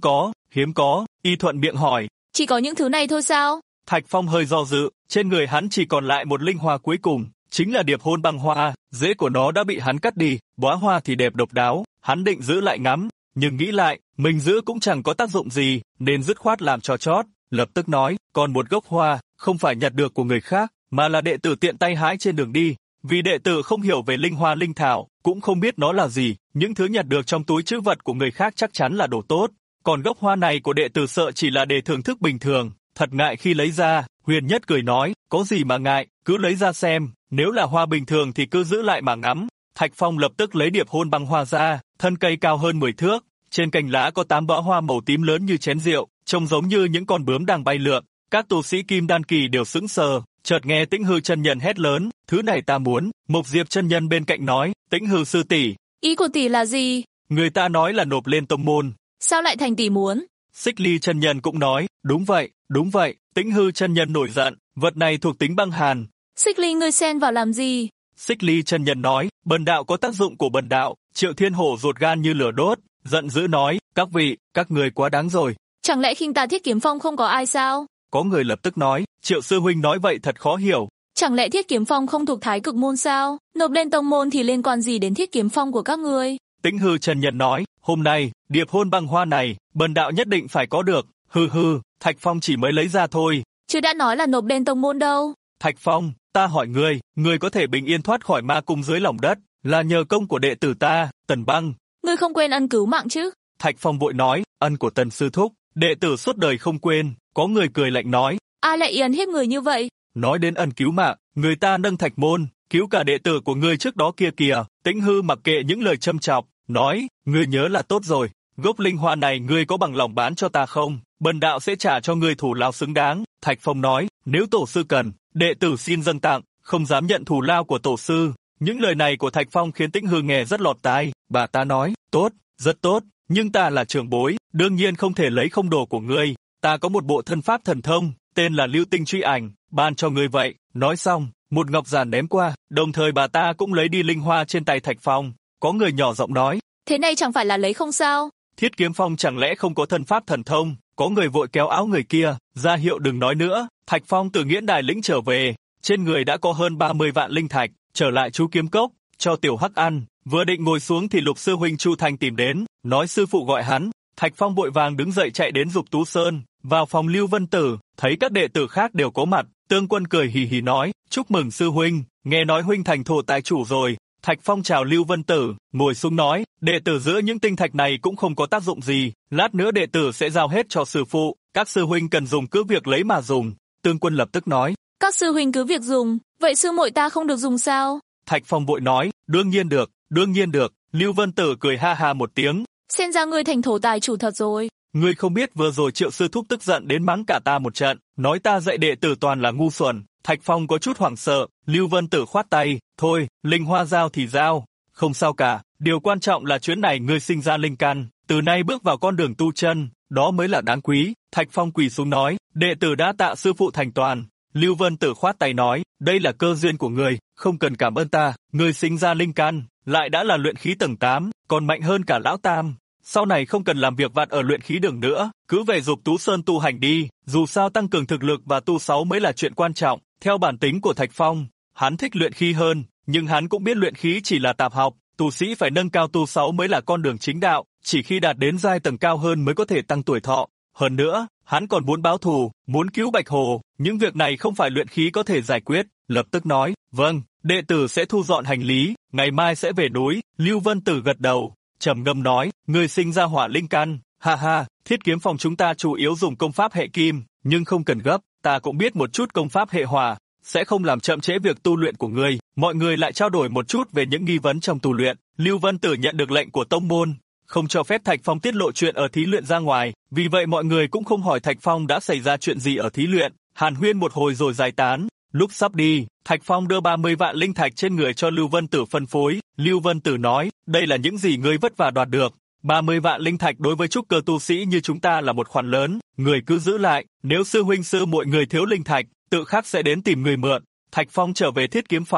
hiếm có, y thuận miệng hỏi. Chỉ có những thứ này thôi sao? Thạch Phong hơi do dự, trên người hắn chỉ còn lại một linh hoa cuối cùng, chính là điệp hôn băng hoa, rễ của nó đã bị hắn cắt đi, bóa hoa thì đẹp độc đáo, hắn định giữ lại ngắm, nhưng nghĩ lại, mình giữ cũng chẳng có tác dụng gì, nên dứt khoát làm cho chót, lập tức nói, còn một gốc hoa, không phải nhặt được của người khác, mà là đệ tử tiện tay hái trên đường đi, vì đệ tử không hiểu về linh hoa linh thảo, cũng không biết nó là gì, những thứ nhặt được trong túi trữ vật của người khác chắc chắn là đồ tốt, còn gốc hoa này của đệ tử sợ chỉ là để thưởng thức bình thường, thật ngại khi lấy ra. Huyền Nhất cười nói, có gì mà ngại, cứ lấy ra xem, nếu là hoa bình thường thì cứ giữ lại mà ngắm. Thạch Phong lập tức lấy điệp hôn băng hoa ra, thân cây cao hơn 10 thước, trên cành lá có 8 bó hoa màu tím lớn như chén rượu, trông giống như những con bướm đang bay lượn. Các tu sĩ kim đan kỳ đều sững sờ, chợt nghe Tĩnh Hư chân nhân hét lớn, thứ này ta muốn. Mộc Diệp chân nhân bên cạnh nói, Tĩnh Hư sư tỷ, ý của tỷ là gì? Người ta nói là nộp lên tông môn. Sao lại thành tỷ muốn? Xích Ly chân nhân cũng nói, đúng vậy. Tĩnh Hư chân nhân nổi giận, vật này thuộc tính băng hàn. Xích Ly ngươi xen vào làm gì? Xích Ly chân nhân nói, bần đạo có tác dụng của bần đạo. Triệu Thiên Hổ ruột gan như lửa đốt, giận dữ nói, các vị, các người quá đáng rồi. Chẳng lẽ khinh ta Thiết Kiếm Phong không có ai sao? Có người lập tức nói, Triệu sư huynh nói vậy thật khó hiểu. Chẳng lẽ Thiết Kiếm Phong không thuộc Thái Cực môn sao? Nộp lên tông môn thì liên quan gì đến Thiết Kiếm Phong của các ngươi? Tĩnh Hư chân nhân nói, hôm nay, điệp hôn băng hoa này, bần đạo nhất định phải có được. Hừ, Thạch Phong chỉ mới lấy ra thôi. Chứ đã nói là nộp lên tông môn đâu. Thạch Phong, ta hỏi ngươi có thể bình yên thoát khỏi ma cung dưới lòng đất, là nhờ công của đệ tử ta, Tần Băng. Ngươi không quên ân cứu mạng chứ? Thạch Phong vội nói, ân của Tần sư thúc, đệ tử suốt đời không quên. Có người cười lạnh nói, ai lại yến hiếp người như vậy? Nói đến ân cứu mạng, người ta nâng Thạch môn, cứu cả đệ tử của ngươi trước đó kia kìa. Tĩnh Hư mặc kệ những lời châm chọc, nói, ngươi nhớ là tốt rồi, gốc linh hoa này ngươi có bằng lòng bán cho ta không? Bần đạo sẽ trả cho ngươi thù lao xứng đáng. Thạch Phong nói, nếu tổ sư cần, đệ tử xin dâng tặng, không dám nhận thù lao của tổ sư. Những lời này của Thạch Phong khiến Tĩnh Hư nghe rất lọt tai. Bà ta nói, tốt, rất tốt, nhưng ta là trưởng bối, đương nhiên không thể lấy không đồ của ngươi. Ta có một bộ thân pháp thần thông, tên là Lưu Tinh Truy Ảnh, ban cho ngươi vậy. Nói xong, một ngọc giản ném qua, đồng thời bà ta cũng lấy đi linh hoa trên tay Thạch Phong. Có người nhỏ giọng nói, thế này chẳng phải là lấy không sao? Thiết Kiếm Phong chẳng lẽ không có thân pháp thần thông? Có người vội kéo áo người kia, ra hiệu đừng nói nữa. Thạch Phong từ Nghiễn Đài lĩnh trở về, trên người đã có hơn 30 vạn linh thạch, trở lại chú kiếm cốc, cho Tiểu Hắc ăn. Vừa định ngồi xuống thì Lục sư huynh Chu Thanh tìm đến, nói sư phụ gọi hắn. Thạch Phong vội vàng đứng dậy chạy đến Dục Tú Sơn, vào phòng Lưu Vân Tử, thấy các đệ tử khác đều có mặt. Tương Quân cười hì hì nói, chúc mừng sư huynh, nghe nói huynh thành thổ tài chủ rồi. Thạch Phong chào Lưu Vân Tử, ngồi xuống nói, đệ tử giữa những tinh thạch này cũng không có tác dụng gì, lát nữa đệ tử sẽ giao hết cho sư phụ, các sư huynh cần dùng cứ việc lấy mà dùng. Tương Quân lập tức nói, các sư huynh cứ việc dùng, vậy sư muội ta không được dùng sao? Thạch Phong vội nói, đương nhiên được. Lưu Vân Tử cười ha ha một tiếng, xem ra ngươi thành thổ tài chủ thật rồi. Ngươi không biết vừa rồi Triệu sư thúc tức giận đến mắng cả ta một trận, nói ta dạy đệ tử toàn là ngu xuẩn. Thạch Phong có chút hoảng sợ, Lưu Vân Tử khoát tay, thôi, linh hoa giao thì giao, không sao cả, điều quan trọng là chuyến này ngươi sinh ra linh căn, từ nay bước vào con đường tu chân, đó mới là đáng quý. Thạch Phong quỳ xuống nói, đệ tử đã tạ sư phụ thành toàn. Lưu Vân Tử khoát tay nói, đây là cơ duyên của ngươi, không cần cảm ơn ta, ngươi sinh ra linh căn, lại đã là luyện khí tầng 8, còn mạnh hơn cả lão tam. Sau này không cần làm việc vặt ở luyện khí đường nữa, cứ về Dục Tú Sơn tu hành đi, dù sao tăng cường thực lực và tu 6 mới là chuyện quan trọng. Theo bản tính của Thạch Phong, hắn thích luyện khí hơn, nhưng hắn cũng biết luyện khí chỉ là tạp học, tu sĩ phải nâng cao tu 6 mới là con đường chính đạo, chỉ khi đạt đến giai tầng cao hơn mới có thể tăng tuổi thọ. Hơn nữa, hắn còn muốn báo thù, muốn cứu Bạch Hồ, những việc này không phải luyện khí có thể giải quyết. Lập tức nói, vâng, đệ tử sẽ thu dọn hành lý, ngày mai sẽ về núi. Lưu Vân Tử gật đầu, trầm ngâm nói, người sinh ra hỏa linh căn, ha ha, Thiết Kiếm Phòng chúng ta chủ yếu dùng công pháp hệ kim, nhưng không cần gấp, ta cũng biết một chút công pháp hệ hỏa, sẽ không làm chậm trễ việc tu luyện của ngươi. Mọi người lại trao đổi một chút về những nghi vấn trong tu luyện. Lưu Vân Tử nhận được lệnh của tông môn, không cho phép Thạch Phong tiết lộ chuyện ở thí luyện ra ngoài, vì vậy mọi người cũng không hỏi Thạch Phong đã xảy ra chuyện gì ở thí luyện. Hàn huyên một hồi rồi giải tán. Lúc sắp đi, Thạch Phong đưa 30 vạn linh thạch trên người cho Lưu Vân Tử phân phối. Lưu Vân Tử nói, đây là những gì ngươi vất vả đoạt được. 30 vạn linh thạch đối với trúc cơ tu sĩ như chúng ta là một khoản lớn, người cứ giữ lại, nếu sư huynh sư muội người thiếu linh thạch, tự khắc sẽ đến tìm người mượn. Thạch Phong trở về Thiết Kiếm Phong,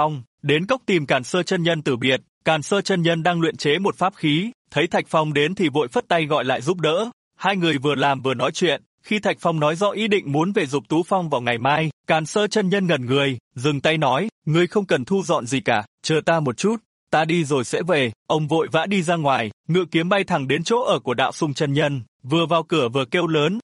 đến cốc tìm Càn Sơ chân nhân từ biệt. Càn Sơ chân nhân đang luyện chế một pháp khí, thấy Thạch Phong đến thì vội phất tay gọi lại giúp đỡ. Hai người vừa làm vừa nói chuyện, khi Thạch Phong nói rõ ý định muốn về Dục Tú Phong vào ngày mai, Càn Sơ chân nhân ngẩn người, dừng tay nói, ngươi không cần thu dọn gì cả, chờ ta một chút, ta đi rồi sẽ về. Ông vội vã đi ra ngoài, ngự kiếm bay thẳng đến chỗ ở của Đạo Sung chân nhân, vừa vào cửa vừa kêu lớn,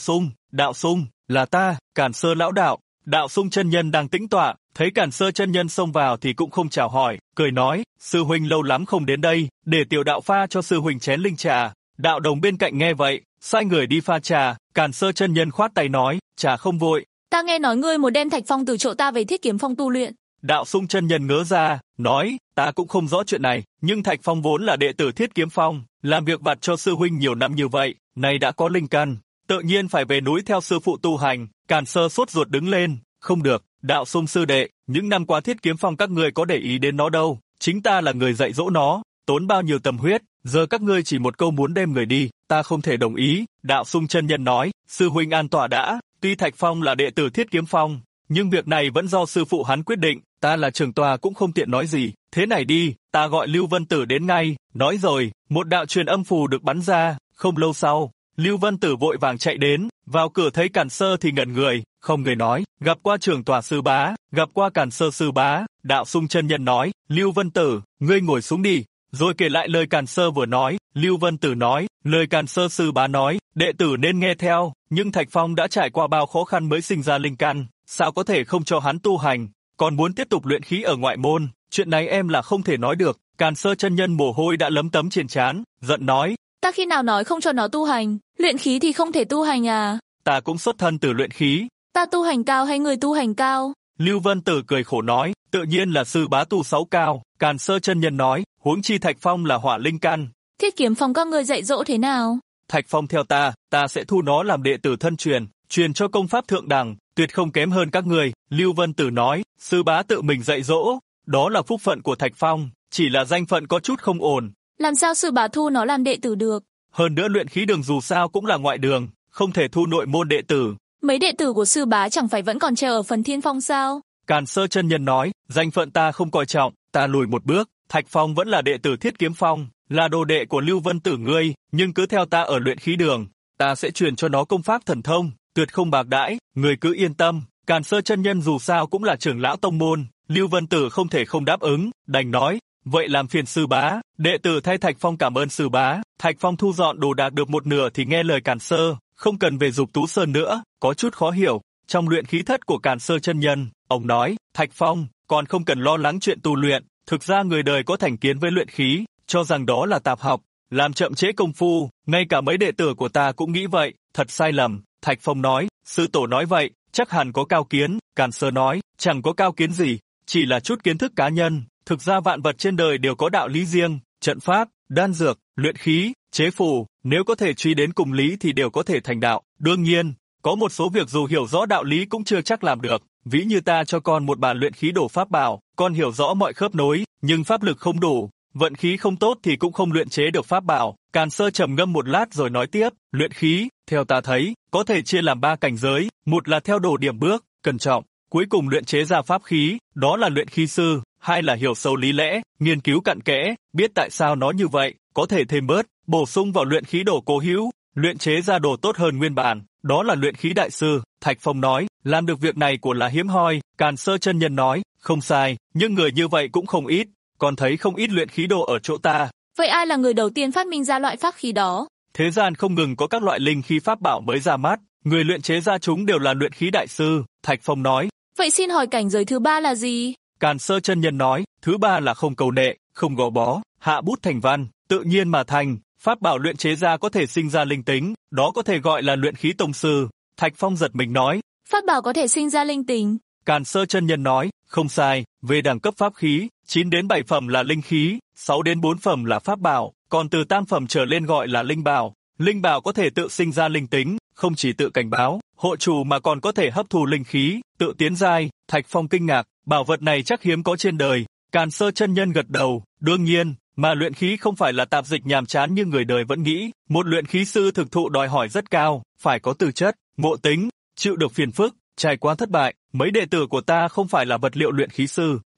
Đạo Sung, là ta, Càn Sơ lão đạo. Đạo Sung chân nhân đang tĩnh tọa, thấy Càn Sơ chân nhân xông vào thì cũng không chào hỏi, cười nói, sư huynh lâu lắm không đến đây, để tiểu đạo pha cho sư huynh chén linh trà. Đạo đồng bên cạnh nghe vậy, sai người đi pha trà. Càn Sơ chân nhân khoát tay nói, trà không vội. Ta nghe nói ngươi muốn đem Thạch Phong từ chỗ ta về Thiết Kiếm Phong tu luyện. Đạo Sung chân nhân ngớ ra, nói, ta cũng không rõ chuyện này, nhưng Thạch Phong vốn là đệ tử Thiết Kiếm Phong, làm việc vặt cho sư huynh nhiều năm như vậy, nay đã có linh căn, tự nhiên phải về núi theo sư phụ tu hành. Càn Sơ sốt ruột đứng lên, không được, Đạo Sung sư đệ, những năm qua Thiết Kiếm Phong các ngươi có để ý đến nó đâu, chính ta là người dạy dỗ nó, tốn bao nhiêu tâm huyết, giờ các ngươi chỉ một câu muốn đem người đi, ta không thể đồng ý. Đạo Sung chân nhân nói, sư huynh an tọa đã, tuy Thạch Phong là đệ tử Thiết Kiếm Phong, nhưng việc này vẫn do sư phụ hắn quyết định, ta là trưởng tòa cũng không tiện nói gì. Thế này đi, ta gọi Lưu Vân Tử đến ngay. Nói rồi, một đạo truyền âm phù được bắn ra. Không lâu sau, Lưu Vân Tử vội vàng chạy đến, vào cửa thấy Càn Sơ thì ngẩn người, không người nói, gặp qua trưởng tòa sư bá, gặp qua Càn Sơ sư bá. Đạo Sung chân nhân nói, Lưu Vân Tử, ngươi ngồi xuống đi, rồi kể lại lời Càn Sơ vừa nói. Lưu Vân Tử nói, lời Càn Sơ sư bá nói, đệ tử nên nghe theo, nhưng Thạch Phong đã trải qua bao khó khăn mới sinh ra linh căn, sao có thể không cho hắn tu hành, còn muốn tiếp tục luyện khí ở ngoại môn, chuyện này em là không thể nói được. Càn Sơ chân nhân mồ hôi đã lấm tấm trên trán, giận nói, ta khi nào nói không cho nó tu hành, luyện khí thì không thể tu hành à? Ta cũng xuất thân từ luyện khí. Ta tu hành cao hay người tu hành cao? Lưu Vân Tử cười khổ nói, tự nhiên là sư bá tu 6 cao. Càn Sơ chân nhân nói, huống chi Thạch Phong là hỏa linh căn. Thiết Kiếm Phong các ngươi dạy dỗ thế nào? Thạch Phong theo ta sẽ thu nó làm đệ tử thân truyền, truyền cho công pháp thượng đẳng, tuyệt không kém hơn các người. Lưu Vân Tử nói, sư bá tự mình dạy dỗ, đó là phúc phận của Thạch Phong, chỉ là danh phận có chút không ổn. Làm sao sư bá thu nó làm đệ tử được? Hơn nữa luyện khí đường dù sao cũng là ngoại đường, không thể thu nội môn đệ tử. Mấy đệ tử của sư bá chẳng phải vẫn còn treo ở Phần Thiên Phong sao? Càn Sơ chân nhân nói, danh phận ta không coi trọng, ta lùi một bước, Thạch Phong vẫn là đệ tử Thiết Kiếm Phong, là đồ đệ của Lưu Vân Tử ngươi, nhưng cứ theo ta ở luyện khí đường, ta sẽ truyền cho nó công pháp thần thông, tuyệt không bạc đãi, người cứ yên tâm. Càn Sơ chân nhân dù sao cũng là trưởng lão tông môn, Lưu Vân Tử không thể không đáp ứng, đành nói, vậy làm phiền sư bá, đệ tử thay Thạch Phong cảm ơn sư bá. Thạch Phong thu dọn đồ đạc được một nửa thì nghe lời Càn Sơ, không cần về Dục Tú Sơn nữa, có chút khó hiểu. Trong luyện khí thất của Càn Sơ chân nhân, ông nói, Thạch Phong, còn không cần lo lắng chuyện tu luyện, thực ra người đời có thành kiến với luyện khí, cho rằng đó là tạp học, làm chậm trễ công phu, ngay cả mấy đệ tử của ta cũng nghĩ vậy, thật sai lầm. Thạch Phong nói, sư tổ nói vậy, chắc hẳn có cao kiến. Càn Sơ nói, chẳng có cao kiến gì, chỉ là chút kiến thức cá nhân, thực ra vạn vật trên đời đều có đạo lý riêng, trận pháp, đan dược, luyện khí, chế phù, nếu có thể truy đến cùng lý thì đều có thể thành đạo. Đương nhiên, có một số việc dù hiểu rõ đạo lý cũng chưa chắc làm được, ví như ta cho con một bàn luyện khí đổ pháp bảo, con hiểu rõ mọi khớp nối, nhưng pháp lực không đủ, vận khí không tốt thì cũng không luyện chế được pháp bảo. Càn Sơ trầm ngâm một lát rồi nói tiếp, luyện khí, theo ta thấy, có thể chia làm 3 cảnh giới, một là theo đồ điểm bước, cẩn trọng, cuối cùng luyện chế ra pháp khí, đó là luyện khí sư, hai là hiểu sâu lý lẽ, nghiên cứu cặn kẽ, biết tại sao nó như vậy, có thể thêm bớt, bổ sung vào luyện khí đồ cố hữu, luyện chế ra đồ tốt hơn nguyên bản, đó là luyện khí đại sư. Thạch Phong nói, làm được việc này của là hiếm hoi. Càn Sơ chân nhân nói, không sai, nhưng người như vậy cũng không ít, còn thấy không ít luyện khí đồ ở chỗ ta. Vậy ai là người đầu tiên phát minh ra loại pháp khí đó? Thế gian không ngừng có các loại linh khí pháp bảo mới ra mắt, người luyện chế ra chúng đều là luyện khí đại sư. Thạch Phong nói, vậy xin hỏi cảnh giới thứ 3 là gì? Càn Sơ chân nhân nói, thứ 3 là không cầu nệ, không gò bó, hạ bút thành văn, tự nhiên mà thành, pháp bảo luyện chế ra có thể sinh ra linh tính, đó có thể gọi là luyện khí tông sư. Thạch Phong giật mình nói, pháp bảo có thể sinh ra linh tính. Càn Sơ chân nhân nói, không sai, về đẳng cấp pháp khí, 9 đến 7 phẩm là linh khí, 6 đến 4 phẩm là pháp bảo, còn từ tam phẩm trở lên gọi là linh bảo. Linh bảo có thể tự sinh ra linh tính, không chỉ tự cảnh báo, hộ chủ mà còn có thể hấp thụ linh khí, tự tiến giai. Thạch Phong kinh ngạc, bảo vật này chắc hiếm có trên đời. Càn Sơ chân nhân gật đầu, đương nhiên, mà luyện khí không phải là tạp dịch nhàm chán như người đời vẫn nghĩ, một luyện khí sư thực thụ đòi hỏi rất cao, phải có tư chất, ngộ tính, chịu được phiền phức, trải qua thất bại. Mấy đệ tử của ta không phải là vật liệu luyện khí sư,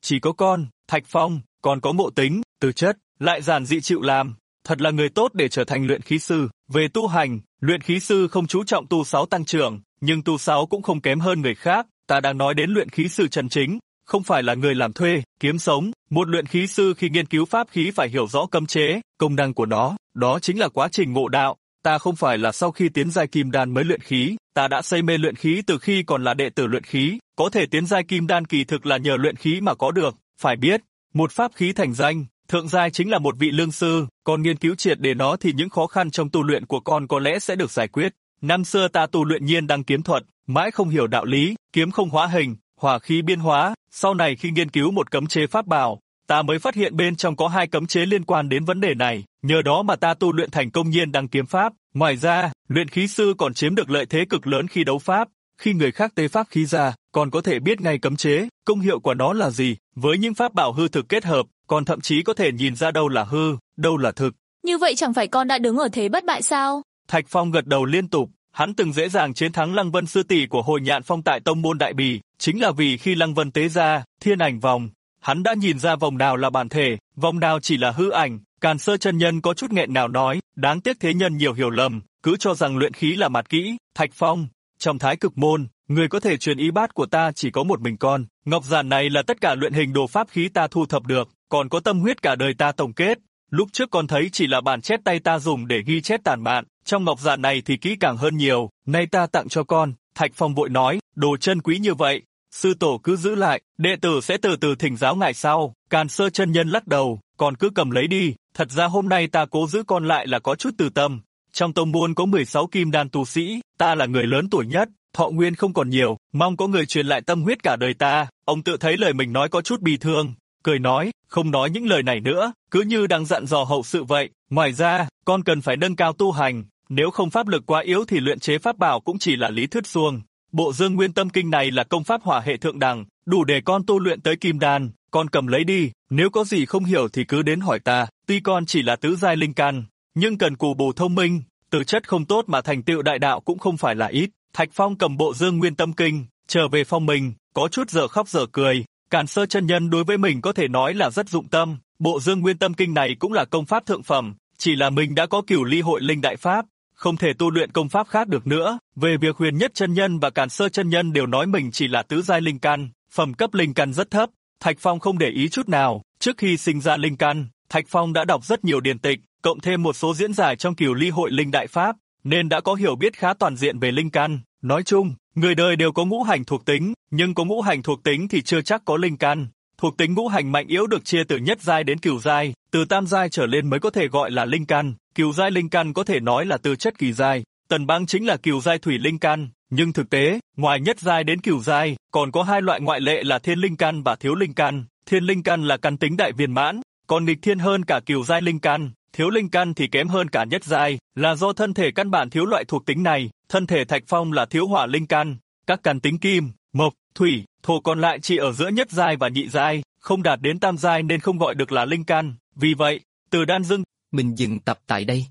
chỉ có con, Thạch Phong, còn có Ngộ Tính, tư chất, lại giản dị chịu làm, thật là người tốt để trở thành luyện khí sư. Về tu hành, luyện khí sư không chú trọng tu 6 tăng trưởng, nhưng tu 6 cũng không kém hơn người khác, ta đang nói đến luyện khí sư chân chính, không phải là người làm thuê, kiếm sống. Một luyện khí sư khi nghiên cứu pháp khí phải hiểu rõ cấm chế, công năng của nó, đó chính là quá trình ngộ đạo. Ta không phải là sau khi tiến giai kim đan mới luyện khí, ta đã say mê luyện khí từ khi còn là đệ tử luyện khí, có thể tiến giai kim đan kỳ thực là nhờ luyện khí mà có được. Phải biết, một pháp khí thành danh, thượng giai chính là một vị lương sư, còn nghiên cứu triệt để nó thì những khó khăn trong tu luyện của con có lẽ sẽ được giải quyết. Năm xưa ta tu luyện nhiên đăng kiếm thuật, mãi không hiểu đạo lý, kiếm không hóa hình, hỏa khí biến hóa, sau này khi nghiên cứu một cấm chế pháp bảo, ta mới phát hiện bên trong có 2 cấm chế liên quan đến vấn đề này, nhờ đó mà ta tu luyện thành công nhiên đăng kiếm pháp. Ngoài ra, luyện khí sư còn chiếm được lợi thế cực lớn khi đấu pháp, khi người khác tê pháp khí ra, còn có thể biết ngay cấm chế, công hiệu của nó là gì, với những pháp bảo hư thực kết hợp, còn thậm chí có thể nhìn ra đâu là hư, đâu là thực. Như vậy chẳng phải con đã đứng ở thế bất bại sao? Thạch Phong gật đầu liên tục, hắn từng dễ dàng chiến thắng Lăng Vân sư tỷ của Hồi Nhạn Phong tại tông môn Đại Bỉ, chính là vì khi Lăng Vân tế ra Thiên Ảnh Vòng, hắn đã nhìn ra vòng nào là bản thể, vòng nào chỉ là hư ảnh. Càn Sơ chân nhân có chút nghẹn ngào nói, đáng tiếc thế nhân nhiều hiểu lầm, cứ cho rằng luyện khí là mạt kỹ. Thạch Phong, trong Thái Cực môn, người có thể truyền ý bát của ta chỉ có một mình con. Ngọc giản này là tất cả luyện hình đồ pháp khí ta thu thập được, còn có tâm huyết cả đời ta tổng kết. Lúc trước con thấy chỉ là bản chép tay ta dùng để ghi chép tản mạn, trong ngọc giản này thì kỹ càng hơn nhiều, nay ta tặng cho con. Thạch Phong vội nói, đồ chân quý như vậy, sư tổ cứ giữ lại, đệ tử sẽ từ từ thỉnh giáo ngài sau. Càn Sơ chân nhân lắc đầu, con cứ cầm lấy đi, thật ra hôm nay ta cố giữ con lại là có chút từ tâm. Trong tông môn có 16 kim đan tu sĩ, ta là người lớn tuổi nhất, thọ nguyên không còn nhiều, mong có người truyền lại tâm huyết cả đời ta. Ông tự thấy lời mình nói có chút bi thương, cười nói, không nói những lời này nữa, cứ như đang dặn dò hậu sự vậy. Ngoài ra, con cần phải nâng cao tu hành, nếu không pháp lực quá yếu thì luyện chế pháp bảo cũng chỉ là lý thuyết suông. Bộ Dương Nguyên Tâm Kinh này là công pháp hỏa hệ thượng đẳng, đủ để con tu luyện tới kim đan, con cầm lấy đi, nếu có gì không hiểu thì cứ đến hỏi ta. Tuy con chỉ là tứ giai linh căn, nhưng cần cù bù thông minh, tư chất không tốt mà thành tựu đại đạo cũng không phải là ít. Thạch Phong cầm Bộ Dương Nguyên Tâm Kinh, trở về phòng mình, có chút dở khóc dở cười. Càn Sơ chân nhân đối với mình có thể nói là rất dụng tâm, Bộ Dương Nguyên Tâm Kinh này cũng là công pháp thượng phẩm, chỉ là mình đã có Cửu Ly Hội Linh đại pháp, không thể tu luyện công pháp khác được nữa. Về việc Huyền Nhất chân nhân và Càn Sơ chân nhân đều nói mình chỉ là tứ giai linh căn, phẩm cấp linh căn rất thấp, Thạch Phong không để ý chút nào. Trước khi sinh ra linh căn, Thạch Phong đã đọc rất nhiều điển tịch, cộng thêm một số diễn giải trong Cửu Ly Hội Linh đại pháp, nên đã có hiểu biết khá toàn diện về linh căn. Nói chung, người đời đều có ngũ hành thuộc tính, nhưng có ngũ hành thuộc tính thì chưa chắc có linh căn. Thuộc tính ngũ hành mạnh yếu được chia từ nhất giai đến cửu giai, từ tam giai trở lên mới có thể gọi là linh căn. Cửu giai linh căn có thể nói là tư chất kỳ giai, Tần Băng chính là cửu giai thủy linh căn, nhưng thực tế, ngoài nhất giai đến cửu giai, còn có 2 loại ngoại lệ là thiên linh căn và thiếu linh căn. Thiên linh căn là căn tính đại viên mãn, còn nghịch thiên hơn cả cửu giai linh căn. Thiếu linh căn thì kém hơn cả nhất giai, là do thân thể căn bản thiếu loại thuộc tính này. Thân thể Thạch Phong là thiếu hỏa linh căn, các căn tính kim, mộc, thủy, thổ còn lại chỉ ở giữa nhất giai và nhị giai, không đạt đến tam giai nên không gọi được là linh căn. Vì vậy, từ đan dưng Mình dừng tập tại đây.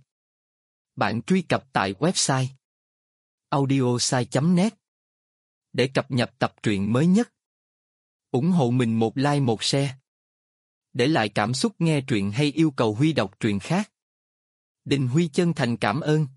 Bạn truy cập tại website audiosai.net để cập nhật tập truyện mới nhất. Ủng hộ mình một like một share. Để lại cảm xúc nghe truyện hay yêu cầu Huy đọc truyện khác. Đình Huy chân thành cảm ơn.